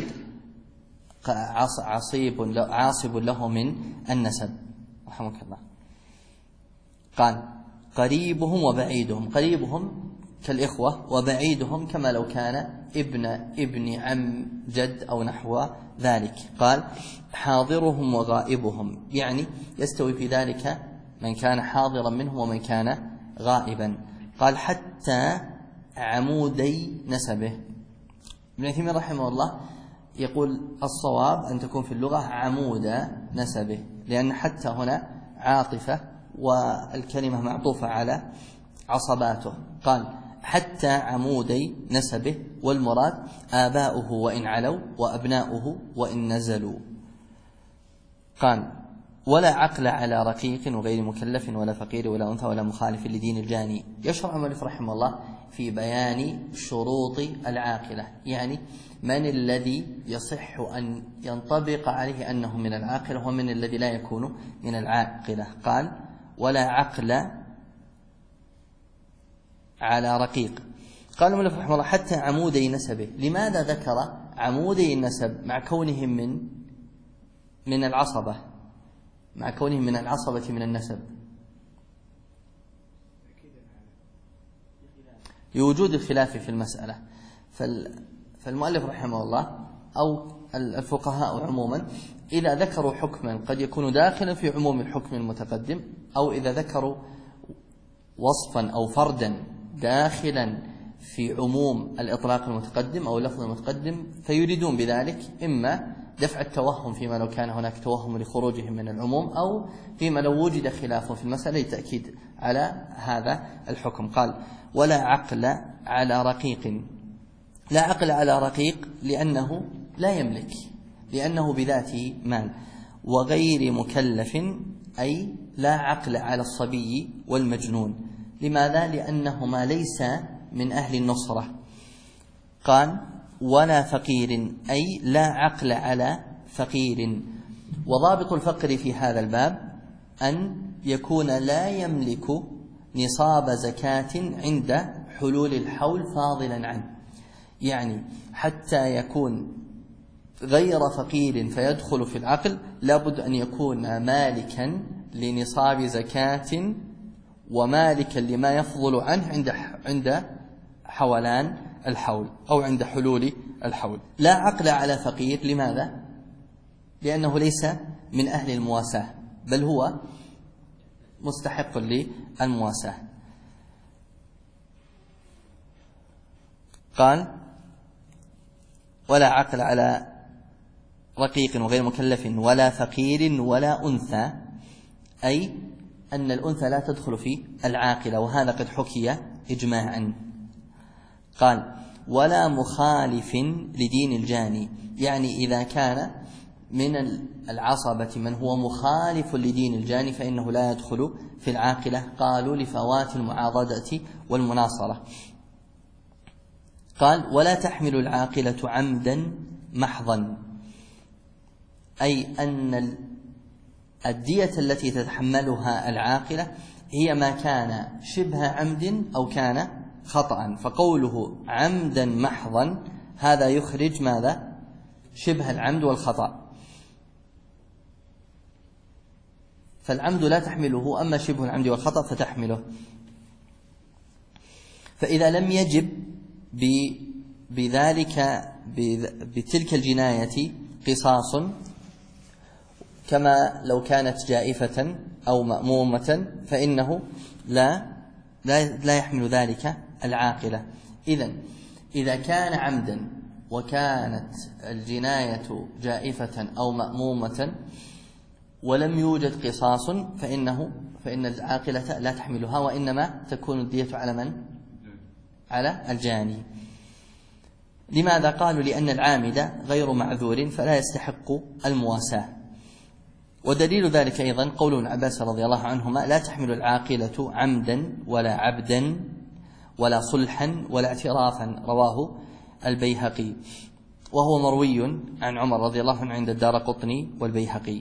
عاصب له من النسب. رحمك الله. قال قريبهم وبعيدهم، قريبهم كالإخوة، وبعيدهم كما لو كان ابن عم جد أو نحو ذلك. قال حاضرهم وغائبهم، يعني يستوي في ذلك من كان حاضرا منهم ومن كان غائبا. قال حتى عمودي نسبه. ابن تيمية رحمه الله يقول الصواب أن تكون في اللغة عمود نسبه، لأن حتى هنا عاطفة والكلمة معطوفة على عصباته. قال حتى عمودي نسبه، والمراد آباؤه وإن علوا وأبناؤه وإن نزلوا. قال ولا عقل على رقيق وغير مكلف ولا فقير ولا أنثى ولا مخالف لدين الجاني. يشرع المؤلف رحمه الله في بيان شروط العاقلة، يعني من الذي يصح أن ينطبق عليه أنه من العاقلة ومن الذي لا يكون من العاقلة. قال ولا عقل على رقيق. قال المؤلف رحمه الله حتى عمودي نسبه. لماذا ذكر عمودي النسب مع كونهم من العصبة، مع كونهم من العصبة من النسب؟ لوجود الخلاف في المسألة. فالمؤلف رحمه الله أو الفقهاء عموما إذا ذكروا حكما قد يكون داخلا في عموم الحكم المتقدم، أو إذا ذكروا وصفا أو فردا داخلا في عموم الإطلاق المتقدم أو اللفظ المتقدم، فيريدون بذلك إما دفع التوهم فيما لو كان هناك توهم لخروجهم من العموم، أو فيما لو وجد خلاف في المسألة للتأكيد على هذا الحكم. قال ولا عقل على رقيق. لا عقل على رقيق لأنه لا يملك، لأنه بذاته مال. وغير مكلف أي لا عقل على الصبي والمجنون. لماذا؟ لأنهما ليس من أهل النصرة. قال ولا فقير أي لا عقل على فقير. وضابط الفقر في هذا الباب أن يكون لا يملك نصاب زكاة عند حلول الحول فاضلا عنه، يعني حتى يكون غير فقير فيدخل في العقل لابد أن يكون مالكا لنصاب زكاة ومالكا لما يفضل عنه عند حولان الحول أو عند حلول الحول. لا عقل على فقير. لماذا؟ لأنه ليس من أهل المواساة، بل هو مستحق للمواساة. قال ولا عقل على رقيق وغير مكلف ولا فقير ولا أنثى، أي أن الأنثى لا تدخل في العاقلة، وهذا قد حكي إجماعا. قال ولا مخالف لدين الجاني، يعني إذا كان من العصبة من هو مخالف لدين الجاني فإنه لا يدخل في العاقلة. قالوا لفوات المعاضدة والمناصرة. قال ولا تحمل العاقلة عمدا محضا، أي أن الدية التي تتحملها العاقلة هي ما كان شبه عمد أو كان خطأ. فقوله عمدا محضا هذا يخرج ماذا؟ شبه العمد والخطأ. فالعمد لا تحمله، أما شبه العمد والخطأ فتحمله. فإذا لم يجب بتلك الجناية قصاص، كما لو كانت جائفة أو مأمومة فإنه لا يحمل ذلك العاقلة. إذا كان عمدا وكانت الجناية جائفة أو مأمومة ولم يوجد قصاص فإن العاقلة لا تحملها، وإنما تكون الدية على من؟ على الجاني. لماذا؟ قالوا لأن العامد غير معذور فلا يستحق المواساة. ودليل ذلك أيضا قول ابن عباس رضي الله عنهما: لا تحمل العاقلة عمدا ولا عبدا ولا صلحا ولا اعترافا، رواه البيهقي، وهو مروي عن عمر رضي الله عنه عند الدارقطني والبيهقي.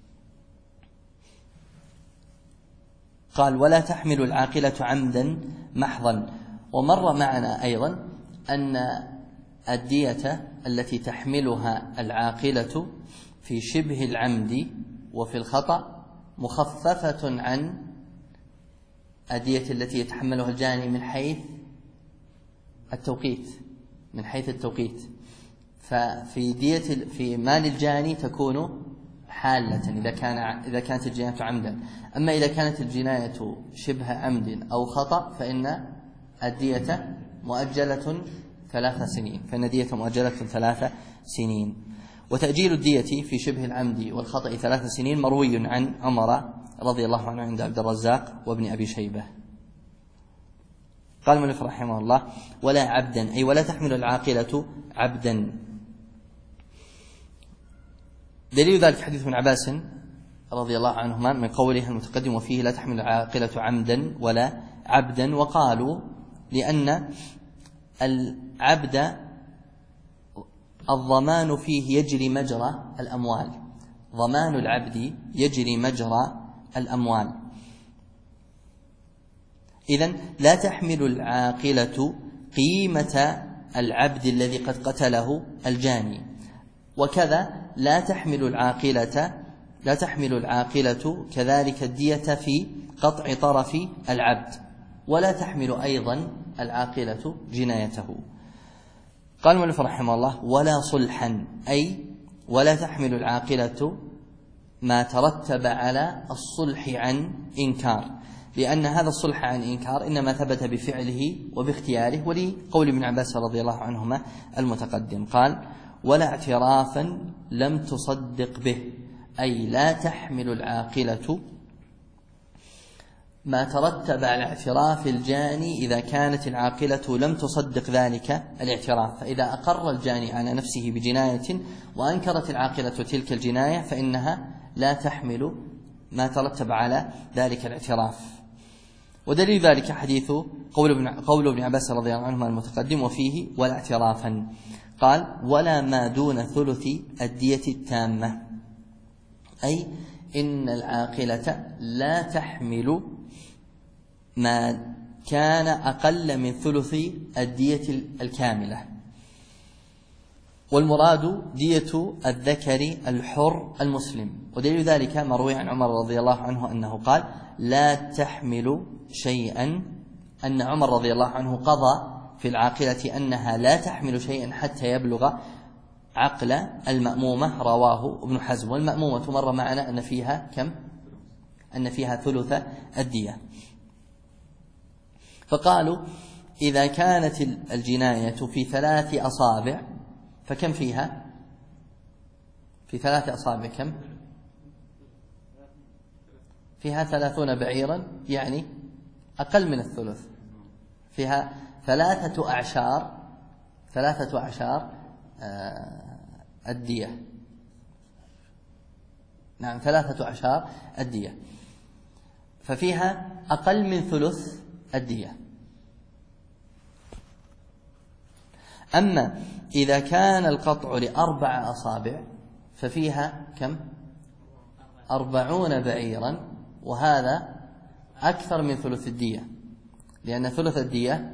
قال: ولا تحمل العاقلة عمدا محضا. ومر معنا أيضا أن الدية التي تحملها العاقلة في شبه العمد وفي الخطأ مخففة عن الدية التي يتحملها الجاني من حيث التوقيت. في مال الجاني تكون حالة إذا كانت الجناية عمدا. أما إذا كانت الجناية شبه عمد أو خطأ فإن الدية مؤجلة 3 سنين، فإن دية مؤجلة 3 سنين. وتأجيل الدية في شبه العمد والخطأ 3 سنين مروي عن عمر رضي الله عنه عند عبد الرزاق وابن أبي شيبة. قال المؤلف رحمه الله: ولا عبدا، أي ولا تحمل العاقلة عبدا. دليل ذلك حديث ابن عباس رضي الله عنهما من قوله المتقدم وفيه: لا تحمل العاقلة عمدا ولا عبدا. وقالوا لأن العبد الضمان فيه يجري مجرى الأموال، ضمان العبد يجري مجرى الأموال. إذن لا تحمل العاقلة قيمة العبد الذي قد قتله الجاني. وكذا لا تحمل العاقلة كذلك الدية في قطع طرف العبد، ولا تحمل أيضا العاقلة جنايته. قال المؤلف رحمه الله: ولا صلحا، أي ولا تحمل العاقلة ما ترتب على الصلح عن إنكار، لأن هذا الصلح عن إنكار إنما ثبت بفعله وباختياره، ولقول ابن عباس رضي الله عنهما المتقدم. قال: ولا اعترافا لم تصدق به، أي لا تحمل العاقلة ما ترتب على اعتراف الجاني إذا كانت العاقلة لم تصدق ذلك الاعتراف. فإذا أقر الجاني على نفسه بجناية وأنكرت العاقلة تلك الجناية فإنها لا تحمل ما ترتب على ذلك الاعتراف. ودليل ذلك حديث قول ابن عباس رضي الله عنهما المتقدم وفيه: ولا اعترافا. قال: ولا ما دون ثلث الدية التامة، أي إن العاقلة لا تحمل ما كان أقل من ثلث الدية الكاملة. والمراد دية الذكر الحر المسلم. ودليل ذلك مروي عن عمر رضي الله عنه أنه قال: لا تحمل شيئا، أن عمر رضي الله عنه قضى في العاقلة أنها لا تحمل شيئا حتى يبلغ عقل المأمومة، رواه ابن حزم. والمأمومة مر معنا أن فيها كم؟ أن فيها ثلث الدية. فقالوا: إذا كانت الجناية في 3 أصابع فكم فيها؟ في 3 أصابع كم؟ فيها 30 بعيرا، يعني أقل من الثلث. فيها 3 أعشار الدية. نعم، 3 أعشار الدية، ففيها أقل من ثلث الدية. أما إذا كان القطع ل4 أصابع ففيها كم؟ 40 بعيرا، وهذا أكثر من ثلث الدية، لأن ثلث الدية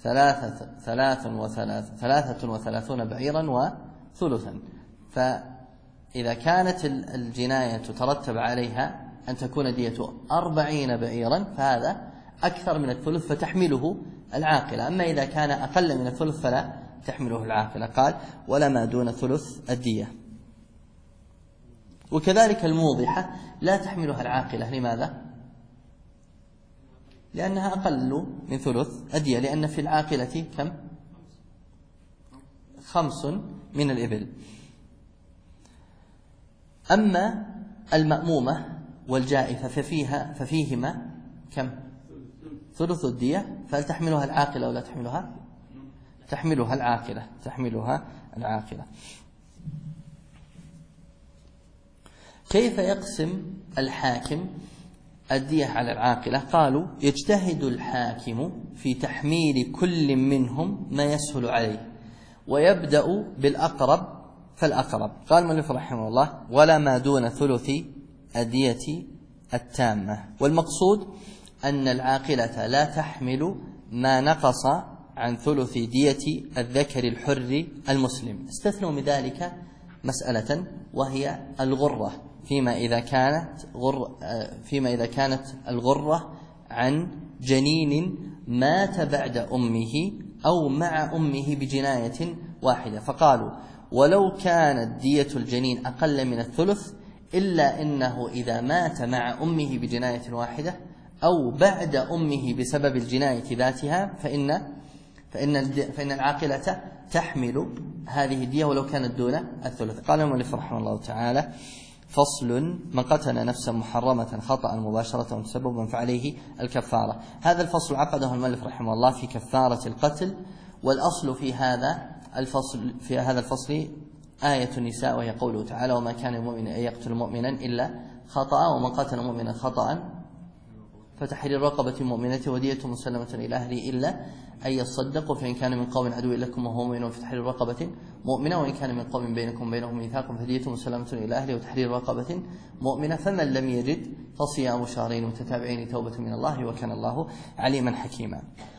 33 بعيرا وثلثا. فإذا كانت الجناية ترتب عليها أن تكون دية 40 بعيرا فهذا أكثر من الثلث فتحمله العاقلة. أما إذا كان أقل من الثلث فلا تحمله العاقلة. قال: ولا ما دون ثلث الدية. وكذلك الموضحة، لا تحملها العاقلة. لماذا؟ لأنها أقل من ثلث الدية، لأن في العاقلة كم؟ 5 من الإبل. أما المأمومة والجائفة ففيهما كم؟ ثلث الدية. فهل تحملها العاقلة ولا تحملها؟ تحملها العاقلة، تحملها العاقلة. كيف يقسم الحاكم الدية على العاقلة؟ قالوا يجتهد الحاكم في تحميل كل منهم ما يسهل عليه، ويبدأ بالأقرب فالأقرب. قال المؤلف رحمه الله: ولا ما دون ثلث الدية التامة. والمقصود أن العاقلة لا تحمل ما نقص عن ثلث دية الذكر الحر المسلم. استثنوا من ذلك مسألة، وهي الغرة، فيما إذا كانت الغرة عن جنين مات بعد أمه أو مع أمه بجناية واحدة. فقالوا: ولو كانت دية الجنين أقل من الثلث، إلا إنه إذا مات مع أمه بجناية واحدة أو بعد أمه بسبب الجناية ذاتها فإن العاقلة تحمل هذه الدية ولو كانت دون الثلث. قال المؤلف رحمه الله تعالى: فصل: من قتل نفسا محرمة خطأ مباشرة وتسببا فعليه الكفارة. هذا الفصل عقده المؤلف رحمه الله في كفارة القتل. والأصل في هذا الفصل آية النساء، وهي قوله تعالى: وما كان المؤمن أن يقتل مؤمنا إلا خطأ، ومن قتل مؤمنا خطأ فتحرير رقبة مؤمنة ودية مسلمة إلى أهله إلا أن يصدقوا، فإن كان من قوم عدو لكم وهو مؤمن فتحرير رقبة مؤمنة، وإن كان من قوم بينكم وبينهم ميثاق فدية مسلمة إلى أهله وتحرير رقبة مؤمنة، فمن لم يجد فصيام شهرين متتابعين توبة من الله وكان الله عليما حكيما.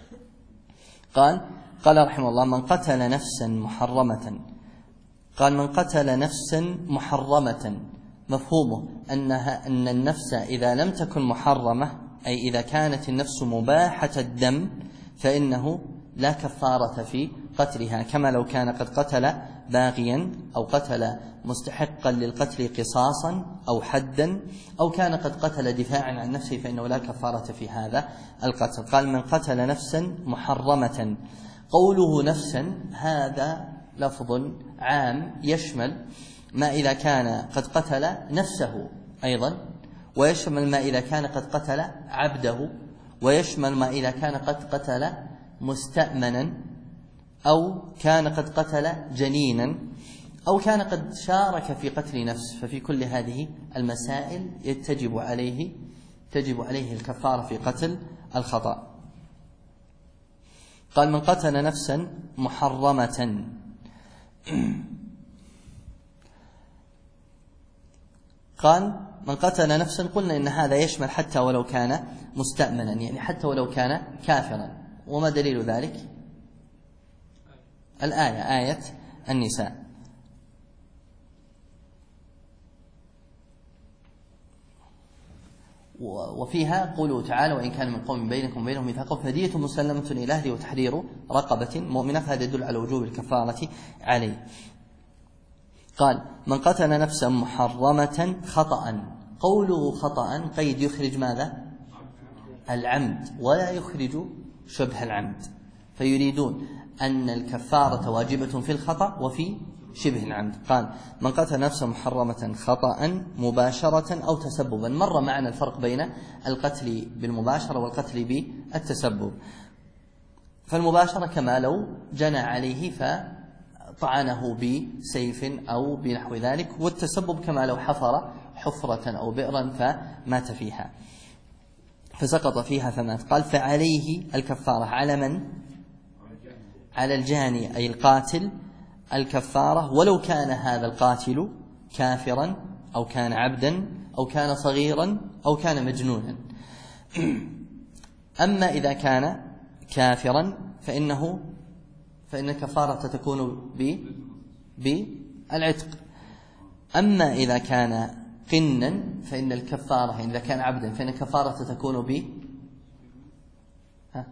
قال رحمه الله: من قتل نفسا محرمة. قال: من قتل نفسا محرمة مفهومه أن النفس إذا لم تكن محرمة، أي إذا كانت النفس مباحة الدم، فإنه لا كفارة في قتلها، كما لو كان قد قتل باغيا أو قتل مستحقا للقتل قصاصا أو حدا، أو كان قد قتل دفاعا عن نفسه، فإنه لا كفارة في هذا القتل. قال: من قتل نفسا محرمة. قوله نفسا هذا لفظ عام يشمل ما إذا كان قد قتل نفسه أيضا، ويشمل ما إذا كان قد قتل عبده، ويشمل ما إذا كان قد قتل مستأمنا، أو كان قد قتل جنينا، أو كان قد شارك في قتل نفس. ففي كل هذه المسائل تجب عليه الكفارة في قتل الخطأ. قال: من قتل نفسا محرمة. قال: من قتل نفسا، قلنا إن هذا يشمل حتى ولو كان مستأمنا، يعني حتى ولو كان كافرا. وما دليل ذلك؟ الآية، آية النساء. وفيها قوله تعالى: وإن كان من قوم بينكم وبينهم ميثاق فدية مسلمة إلى أهله وتحرير رقبة مؤمنة. فهذا يدل على وجوب الكفارة عليه. قال: من قتل نفسا محرمة خطأ. قوله خطأ قيد يخرج ماذا؟ العمد، ولا يخرج شبه العمد، فيريدون أن الكفارة واجبة في الخطأ وفي شبه العمد. قال: من قتل نفسا محرمة خطأ مباشرة أو تسببا. مر معنا الفرق بين القتل بالمباشرة والقتل بالتسبب. فالمباشرة كما لو جنى عليه فطعنه بسيف أو بنحو ذلك، والتسبب كما لو حفر حفرة أو بئرا فمات فيها فسقط فيها فمات. قال: فعليه الكفارة. على من؟ على الجاني أي القاتل الكفارة، ولو كان هذا القاتل كافرا أو كان عبدا أو كان صغيرا أو كان مجنونا. أما إذا كان كافرا فإن الكفارة تكون بالعتق. أما إذا كان قنا فإن الكفارة، إذا كان عبدا فإن الكفارة تكون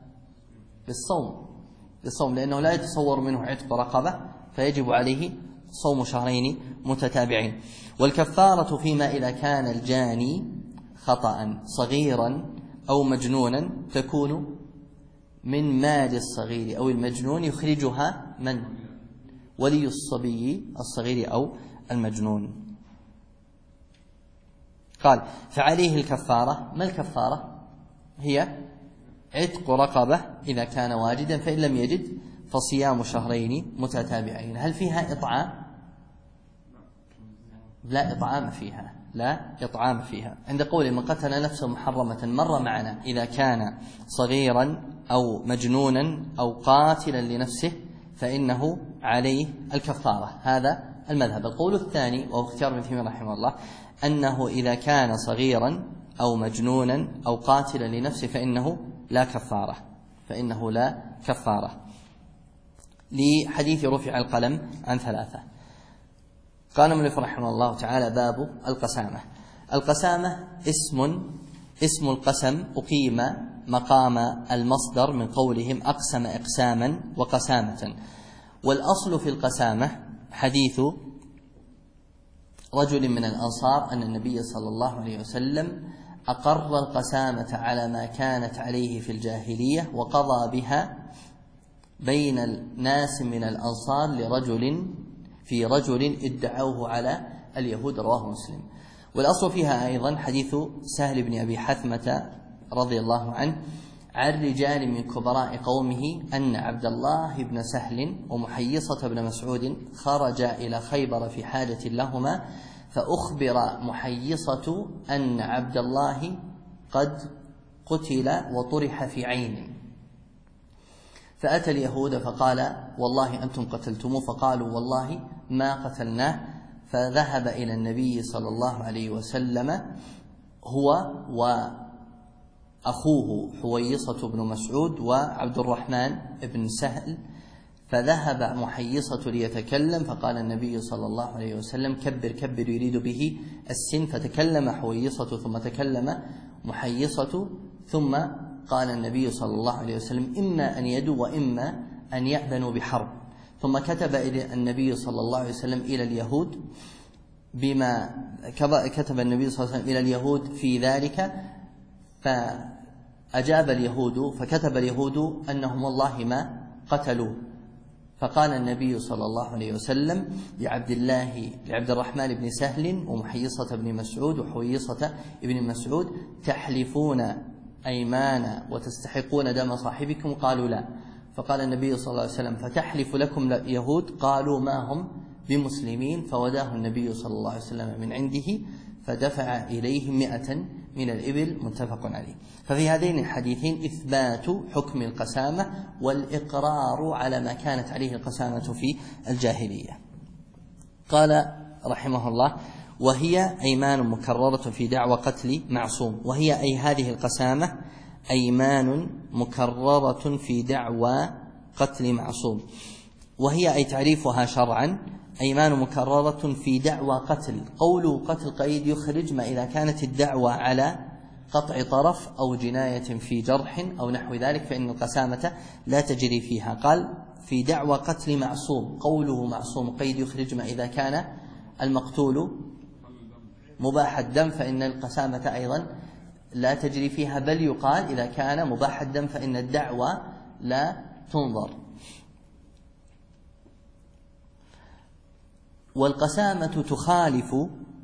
بالصوم، لأنه لا يتصور منه عتق رقبة، فيجب عليه صوم شهرين متتابعين. والكفارة فيما إذا كان الجاني خطأ صغيرا أو مجنونا تكون من مال الصغير أو المجنون يخرجها من؟ ولي الصبي الصغير أو المجنون. قال فعليه الكفارة. ما الكفارة؟ هي عتق رقبة إذا كان واجدا، فإن لم يجد فصيام شهرين متتابعين. هل فيها إطعام؟ لا إطعام فيها، لا إطعام فيها. عند قول من قتل نفسه محرمة مر معنا إذا كان صغيرا أو مجنونا أو قاتلا لنفسه فإنه عليه الكفارة. هذا المذهب. القول الثاني وهو اختيار ابن تيمية رحمه الله أنه إذا كان صغيرا أو مجنونا أو قاتلا لنفسه فإنه لا كفارة، فإنه لا كفارة، لحديث رفع القلم عن ثلاثة. قال المؤلف رحمه الله تعالى باب القسامة. القسامة اسم القسم أقيم مقام المصدر من قولهم أقسم إقساما وقسامة. والأصل في القسامة حديث رجل من الأنصار أن النبي صلى الله عليه وسلم أقر القسامة على ما كانت عليه في الجاهلية وقضى بها بين الناس من الأنصار في رجل ادعوه على اليهود، رواه مسلم. والأصل فيها أيضا حديث سهل بن أبي حثمة رضي الله عنه عن رجال من كبراء قومه أن عبد الله بن سهل ومحيصة بن مسعود خرجا إلى خيبر في حاجة لهما، فأخبر محيصة أن عبد الله قد قتل وطرح في عين، فأتى اليهود فقال والله أنتم قتلتموه، فقالوا والله ما قتلناه. فذهب إلى النبي صلى الله عليه وسلم هو وأخوه حويصة بن مسعود وعبد الرحمن بن سهل، فذهب محيصة ليتكلم، فقال النبي صلى الله عليه وسلم كبر كبر يريد به السن، فتكلم حويصة ثم تكلم محيصة، ثم قال النبي صلى الله عليه وسلم إما أن يدوا وإما أن يأذنوا بحرب. ثم كتب إلى النبي صلى الله عليه وسلم إلى اليهود بما كتب النبي صلى الله عليه وسلم إلى اليهود في ذلك، فأجاب اليهود، فكتب اليهود أنهم والله ما قتلوا. فقال النبي صلى الله عليه وسلم لعبد الرحمن بن سهل ومحيصة بن مسعود وحويصة بن مسعود تحلفون أيمانا وتستحقون دم صاحبكم؟ قالوا لا. فقال النبي صلى الله عليه وسلم فتحلف لكم يهود؟ قالوا ما هم بمسلمين. فوداه النبي صلى الله عليه وسلم من عنده فدفع إليهم 100 من الإبل، متفق عليه. ففي هذين الحديثين إثبات حكم القسامة والإقرار على ما كانت عليه القسامة في الجاهلية. قال رحمه الله وهي أيمان مكررة في دعوى قتل معصوم. وهي أي هذه القسامة أيمان مكررة في دعوى قتل معصوم. وهي أي تعريفها شرعا أيمان مكررة في دعوى قتل. قول قتل قيد يخرج ما إذا كانت الدعوى على قطع طرف أو جناية في جرح أو نحو ذلك فإن القسامة لا تجري فيها. قال في دعوى قتل معصوم، قوله معصوم قيد يخرج ما إذا كان المقتول مباح الدم فإن القسامة أيضا لا تجري فيها، بل يقال إذا كان مباح الدم فإن الدعوى لا تنظر. والقسامة تخالف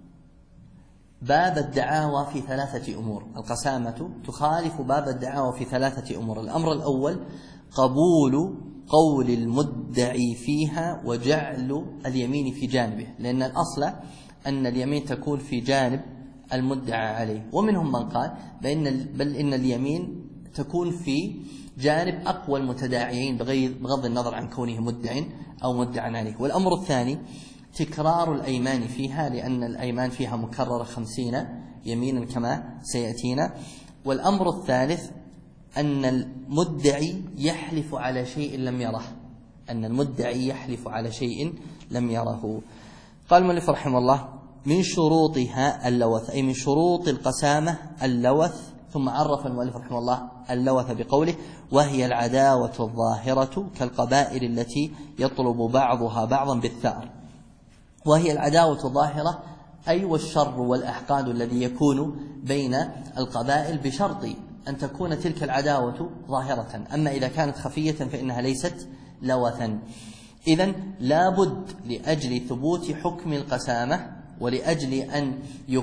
باب الدعاوى في 3 أمور. القسامة تخالف باب الدعاوى في 3 أمور. الأمر الأول قبول قول المدعي فيها وجعل اليمين في جانبه، لأن الأصل أن اليمين تكون في جانب المدعى عليه، ومنهم من قال بل إن اليمين تكون في جانب أقوى المتداعيين بغض النظر عن كونه مدع أو مدعى عليه. والأمر الثاني تكرار الأيمان فيها، لأن الأيمان فيها مكررة 50 يمينا كما سيأتينا. والأمر الثالث أن المدعي يحلف على شيء لم يره، أن المدعي يحلف على شيء لم يره. قال المؤلف رحمه الله من شروطها اللوث، أي من شروط القسامة اللوث. ثم عرف المؤلف رحمه الله اللوث بقوله وهي العداوة الظاهرة كالقبائل التي يطلب بعضها بعضا بالثأر. وهي العداوة الظاهرة أي والشر والأحقاد الذي يكون بين القبائل بشرط أن تكون تلك العداوة ظاهرة. أما إذا كانت خفية فإنها ليست لوثا. إذن لابد لأجل ثبوت حكم القسامة ولأجل أن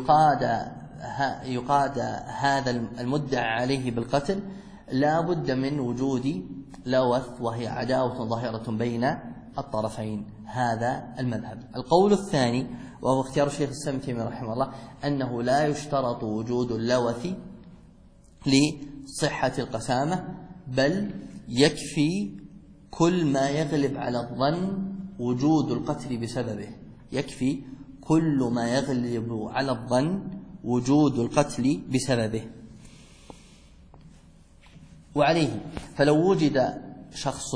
يقاد هذا المدعى عليه بالقتل لابد من وجود لوث وهي عداوة ظاهرة بين الطرفين. هذا المذهب. القول الثاني وهو اختيار الشيخ الإسلام ابن تيمية رحمه الله أنه لا يشترط وجود اللوث لصحة القسامة، بل يكفي كل ما يغلب على الظن وجود القتل بسببه، يكفي كل ما يغلب على الظن وجود القتل بسببه. وعليه فلو وجد شخص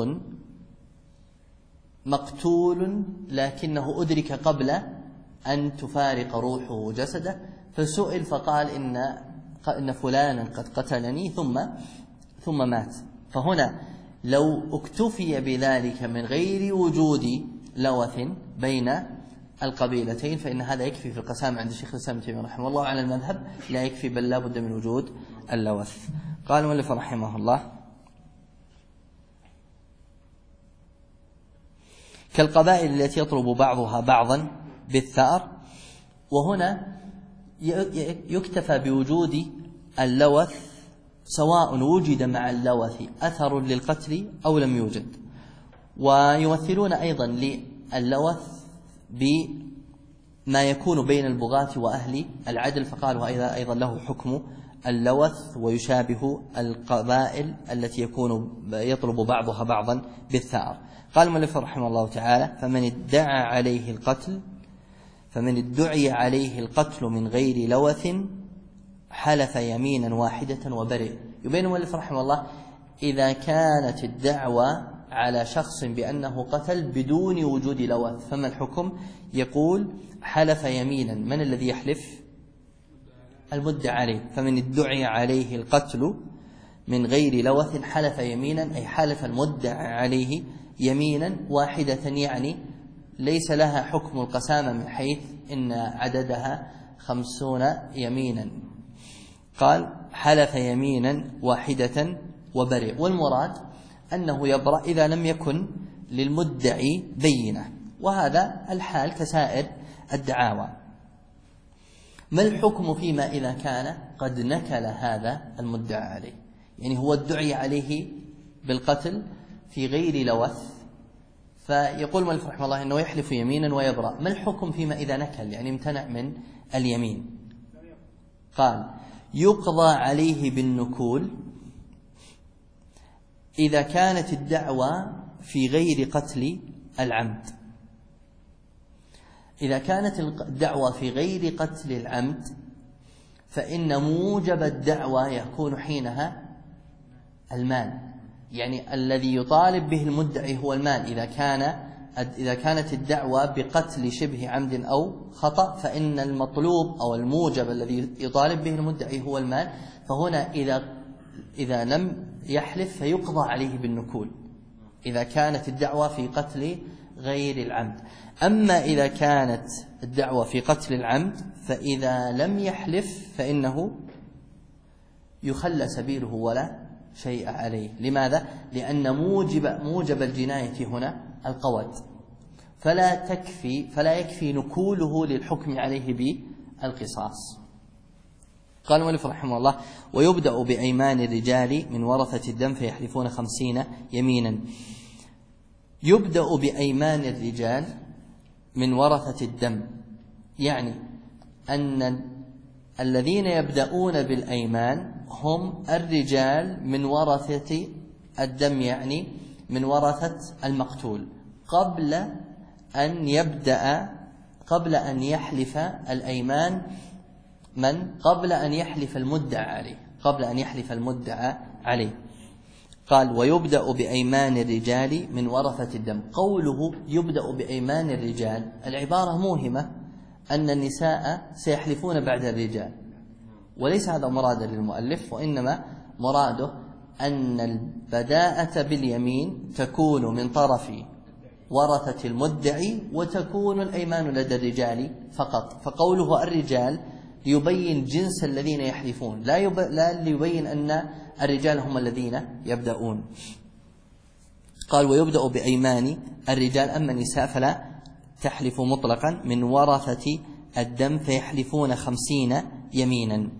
مقتول لكنه أدرك قبل أن تفارق روحه جسده فسئل فقال إن فلانا قد قتلني ثم مات، فهنا لو اكتفي بذلك من غير وجود لوث بين القبيلتين فإن هذا يكفي في القسامة عند الشيخ الإسلام ابن تيمية رحمه الله. على المذهب لا يكفي بل لا بد من وجود اللوث. قال المؤلف رحمه الله: كالقبائل التي يطلب بعضها بعضا بالثأر. وهنا يكتفى بوجود اللوث سواء وجد مع اللوث أثر للقتل أو لم يوجد. ويمثلون أيضا للوث بما يكون بين البغاة وأهل العدل، فقالوا أيضا له حكم اللوث ويشابه القبائل التي يطلب بعضها بعضا بالثأر. قال المؤلف رحمه الله تعالى: فمن ادعي عليه القتل من غير لوث حلف يمينا واحدة وبرئ. يبين المؤلف رحمه الله إذا كانت الدعوة على شخص بأنه قتل بدون وجود لوث فما الحكم؟ يقول حلف يمينا. من الذي يحلف؟ المدعى عليه. فمن ادعي عليه القتل من غير لوث حلف يمينا، أي حلف المدعى عليه يمينا واحدة، يعني ليس لها حكم القسامة من حيث إن عددها 50 يمينا. قال حلف يمينا واحدة وبرئ، والمراد أنه يبرأ إذا لم يكن للمدعي بينة، وهذا الحال كسائر الدعاوى. ما الحكم فيما إذا كان قد نكل هذا المدعى عليه؟ يعني هو ادعي عليه بالقتل في غير لوث، فيقول المؤلف رحمه الله إنه يحلف يمينا ويبرأ. ما الحكم فيما إذا نكل يعني امتنع من اليمين؟ قال يقضى عليه بالنكول إذا كانت الدعوة في غير قتل العمد. إذا كانت الدعوة في غير قتل العمد فإن موجب الدعوة يكون حينها المال، يعني الذي يطالب به المدعي هو المال. إذا كانت الدعوة بقتل شبه عمد أو خطأ فإن المطلوب أو الموجب الذي يطالب به المدعي هو المال. فهنا إذا لم يحلف فيقضى عليه بالنكول إذا كانت الدعوة في قتل غير العمد. أما إذا كانت الدعوة في قتل العمد فإذا لم يحلف فإنه يخلى سبيله ولا شيء عليه. لماذا؟ لأن موجب الجناية هنا القود، فلا يكفي نكوله للحكم عليه بالقصاص. قال المؤلف رحمه الله: ويبدأ بأيمان الرجال من ورثة الدم فيحلفون 50 يمينا. يبدأ بأيمان الرجال من ورثة الدم، يعني أن الذين يبدأون بالأيمان هم الرجال من ورثة الدم، يعني من ورثة المقتول، قبل أن يحلف الأيمان قبل أن يحلف المدعى عليه. قال ويبدأ بأيمان الرجال من ورثة الدم. قوله يبدأ بأيمان الرجال العبارة موهمة أن النساء سيحلفون بعد الرجال، وليس هذا مرادا للمؤلف، وإنما مراده أن البداءة باليمين تكون من طرف ورثة المدعي وتكون الأيمان لدى الرجال فقط. فقوله الرجال ليبين جنس الذين يحلفون، لا ليبين أن الرجال هم الذين يبدأون. قال ويبدأ بأيمان الرجال، أما النساء فلا تحلف مطلقا من ورثة الدم فيحلفون 50 يمينا.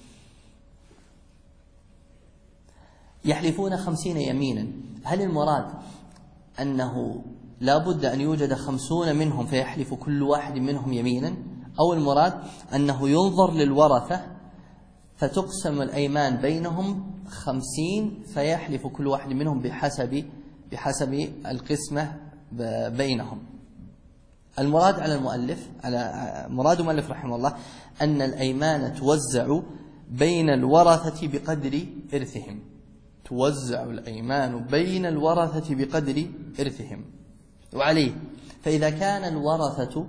يحلفون 50 يمينا، هل المراد أنه لا بد أن يوجد 50 منهم فيحلف كل واحد منهم يمينا، أو المراد أنه ينظر للورثة فتقسم الأيمان بينهم 50 فيحلف كل واحد منهم بحسب القسمة بينهم؟ المراد على مراد المؤلف رحمه الله أن الأيمان توزع بين الورثة بقدر إرثهم، توزع الأيمان بين الورثة بقدر إرثهم. وعليه فإذا كان الورثة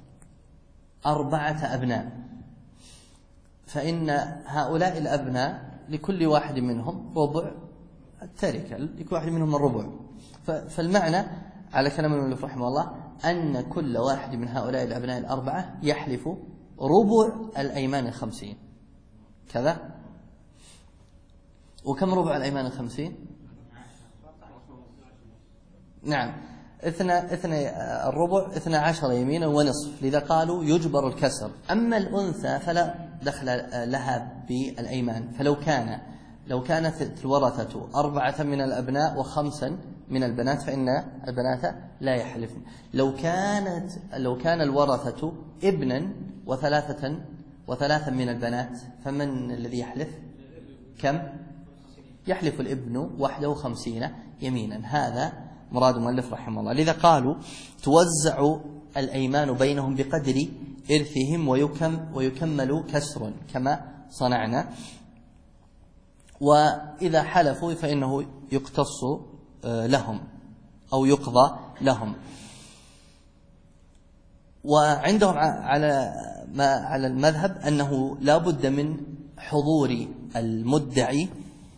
4 أبناء فإن هؤلاء الأبناء لكل واحد منهم ربع التركة، لكل واحد منهم الربع. فالمعنى على كلام المؤلف رحمه الله أن كل واحد من هؤلاء الأبناء 4 يحلف ربع الأيمان 50 كذا. وكم ربع الأيمان 50؟ نعم، الربع 12 يمينا ونصف، لذا قالوا يجبر الكسر. أما الأنثى فلا دخل لها بالأيمان، لو كانت الورثة 4 من الأبناء و5 من البنات فإن البنات لا يحلفن. لو كان الورثة ابنا وثلاثا من البنات فمن الذي يحلف؟ كم؟ يحلف الابن وحده 50 يمينا. هذا مراد المؤلف رحمه الله. لذا قالوا توزع الأيمان بينهم بقدر إرثهم ويكمل كسر كما صنعنا. وإذا حلفوا فإنه يقتص لهم أو يقضى لهم. وعندهم على المذهب أنه لا بد من حضور المدعي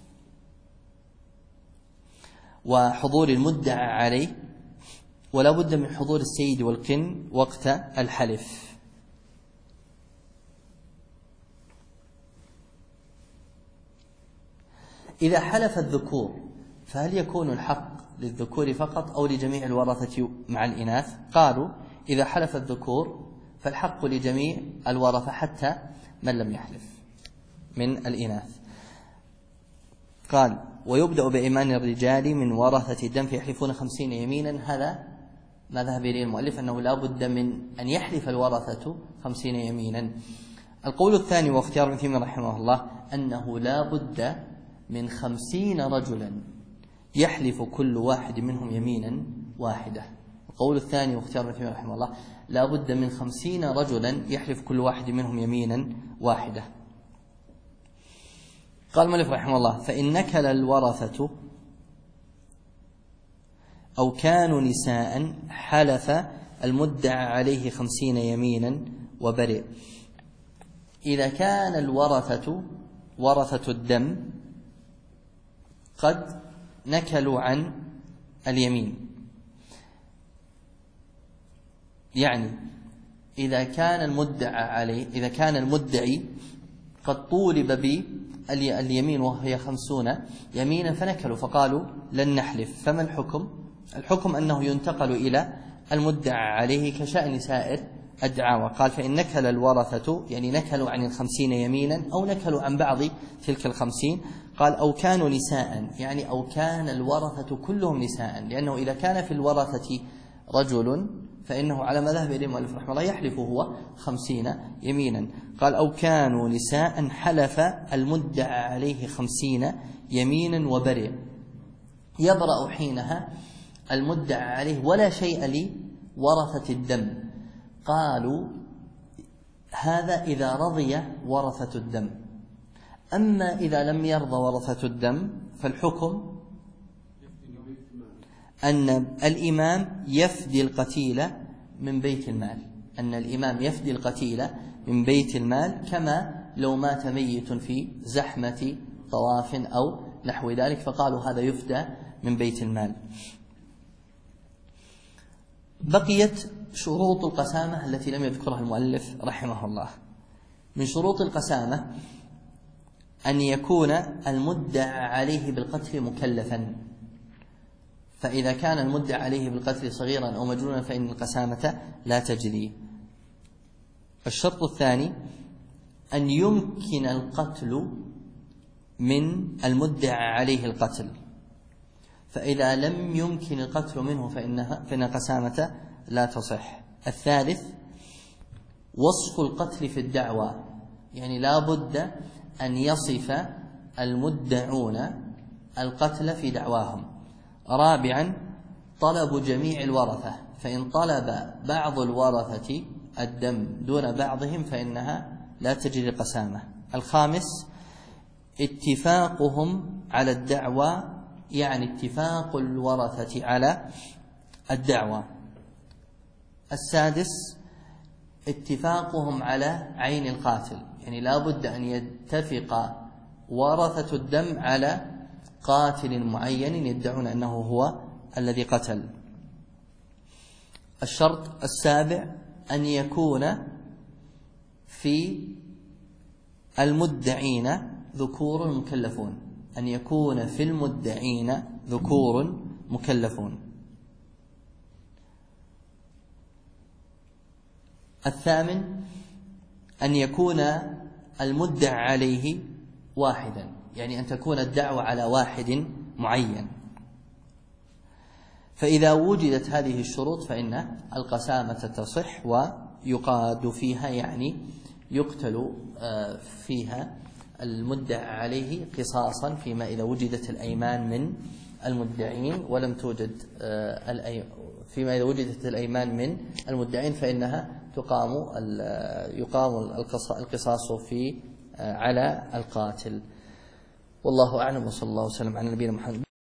وحضور المدعى عليه، ولا بد من حضور السيد والقن وقت الحلف. إذا حلف الذكور فهل يكون الحق للذكور فقط أو لجميع الورثة مع الإناث؟ قالوا إذا حلف الذكور فالحق لجميع الورثة حتى من لم يحلف من الإناث. قال ويبدأ بإيمان الرجال من ورثة الدم فيحلفون 50 يمينا. هذا ما ذهب إليه المؤلف أنه لا بد من أن يحلف الورثة 50 يمينا. القول الثاني واختيار ابن تيمية رحمه الله أنه لا بد من 50 رجلا يحلف كل واحد منهم يمينا واحدة. القول الثاني واختيار ابن تيمية رحمه الله لا بد من 50 رجلا يحلف كل واحد منهم يمينا واحدة. قال المؤلف رحمه الله فإن نكل الورثة أو كانوا نساء حلف المدعى عليه 50 يمينا وبرئ. إذا كان الورثة ورثة الدم قد نكلوا عن اليمين، يعني إذا كان المدعي قد طولب باليمين وهي 50 يمينا فنكلوا فقالوا لن نحلف، فما الحكم؟ الحكم أنه ينتقل إلى المدعى عليه كشأن سائر الدعاوى. قال فإن نكل الورثة يعني نكلوا عن 50 يمينا أو نكلوا عن بعض تلك 50. قال أو كانوا نساء يعني أو كان الورثة كلهم نساء، لأنه إذا كان في الورثة رجل فإنه على مذهب الإمام المؤلف رحمه الله يحلف هو 50 يمينا. قال أو كانوا نساء حلف المدعى عليه 50 يمينا وبرئ، يبرأ حينها المدعى عليه ولا شيء لورثة الدم. قالوا هذا إذا رضي ورثة الدم، أما إذا لم يرضى ورثة الدم فالحكم أن الإمام يفدي القتيل من بيت المال، أن الإمام يفدي القتيل من بيت المال كما لو مات ميت في زحمة طواف أو نحو ذلك، فقالوا هذا يفدى من بيت المال. بقيت شروط القسامة التي لم يذكرها المؤلف رحمه الله. من شروط القسامة أن يكون المدعى عليه بالقتل مكلفا، فإذا كان المدعى عليه بالقتل صغيرا أو مجنونا فإن القسامة لا تجري. الشرط الثاني أن يمكن القتل من المدعى عليه القتل، فإذا لم يمكن القتل منه فإن القسامة لا تصح. الثالث وصف القتل في الدعوى، يعني لا بد أن يصف المدعون القتل في دعواهم. رابعا طلب جميع الورثة، فإن طلب بعض الورثة الدم دون بعضهم فإنها لا تجري القسامة. الخامس اتفاقهم على الدعوى، يعني اتفاق الورثة على الدعوى. السادس اتفاقهم على عين القاتل، يعني لا بد أن يتفق ورثة الدم على قاتل معين يدعون أنه هو الذي قتل. الشرط السابع أن يكون في المدعين ذكور مكلفون، أن يكون في المدعين ذكور مكلفون. الثامن أن يكون المدعى عليه واحدا، يعني أن تكون الدعوة على واحد معين. فإذا وجدت هذه الشروط فإن القسامة تصح ويقاد فيها، يعني يقتل فيها المدعى عليه قصاصا فيما إذا وجدت الأيمان من المدعين ولم توجد فيما إذا وجدت الأيمان من المدعين فإنها يقام القصاص على القاتل. والله أعلم، وصلى الله وسلم على نبينا محمد.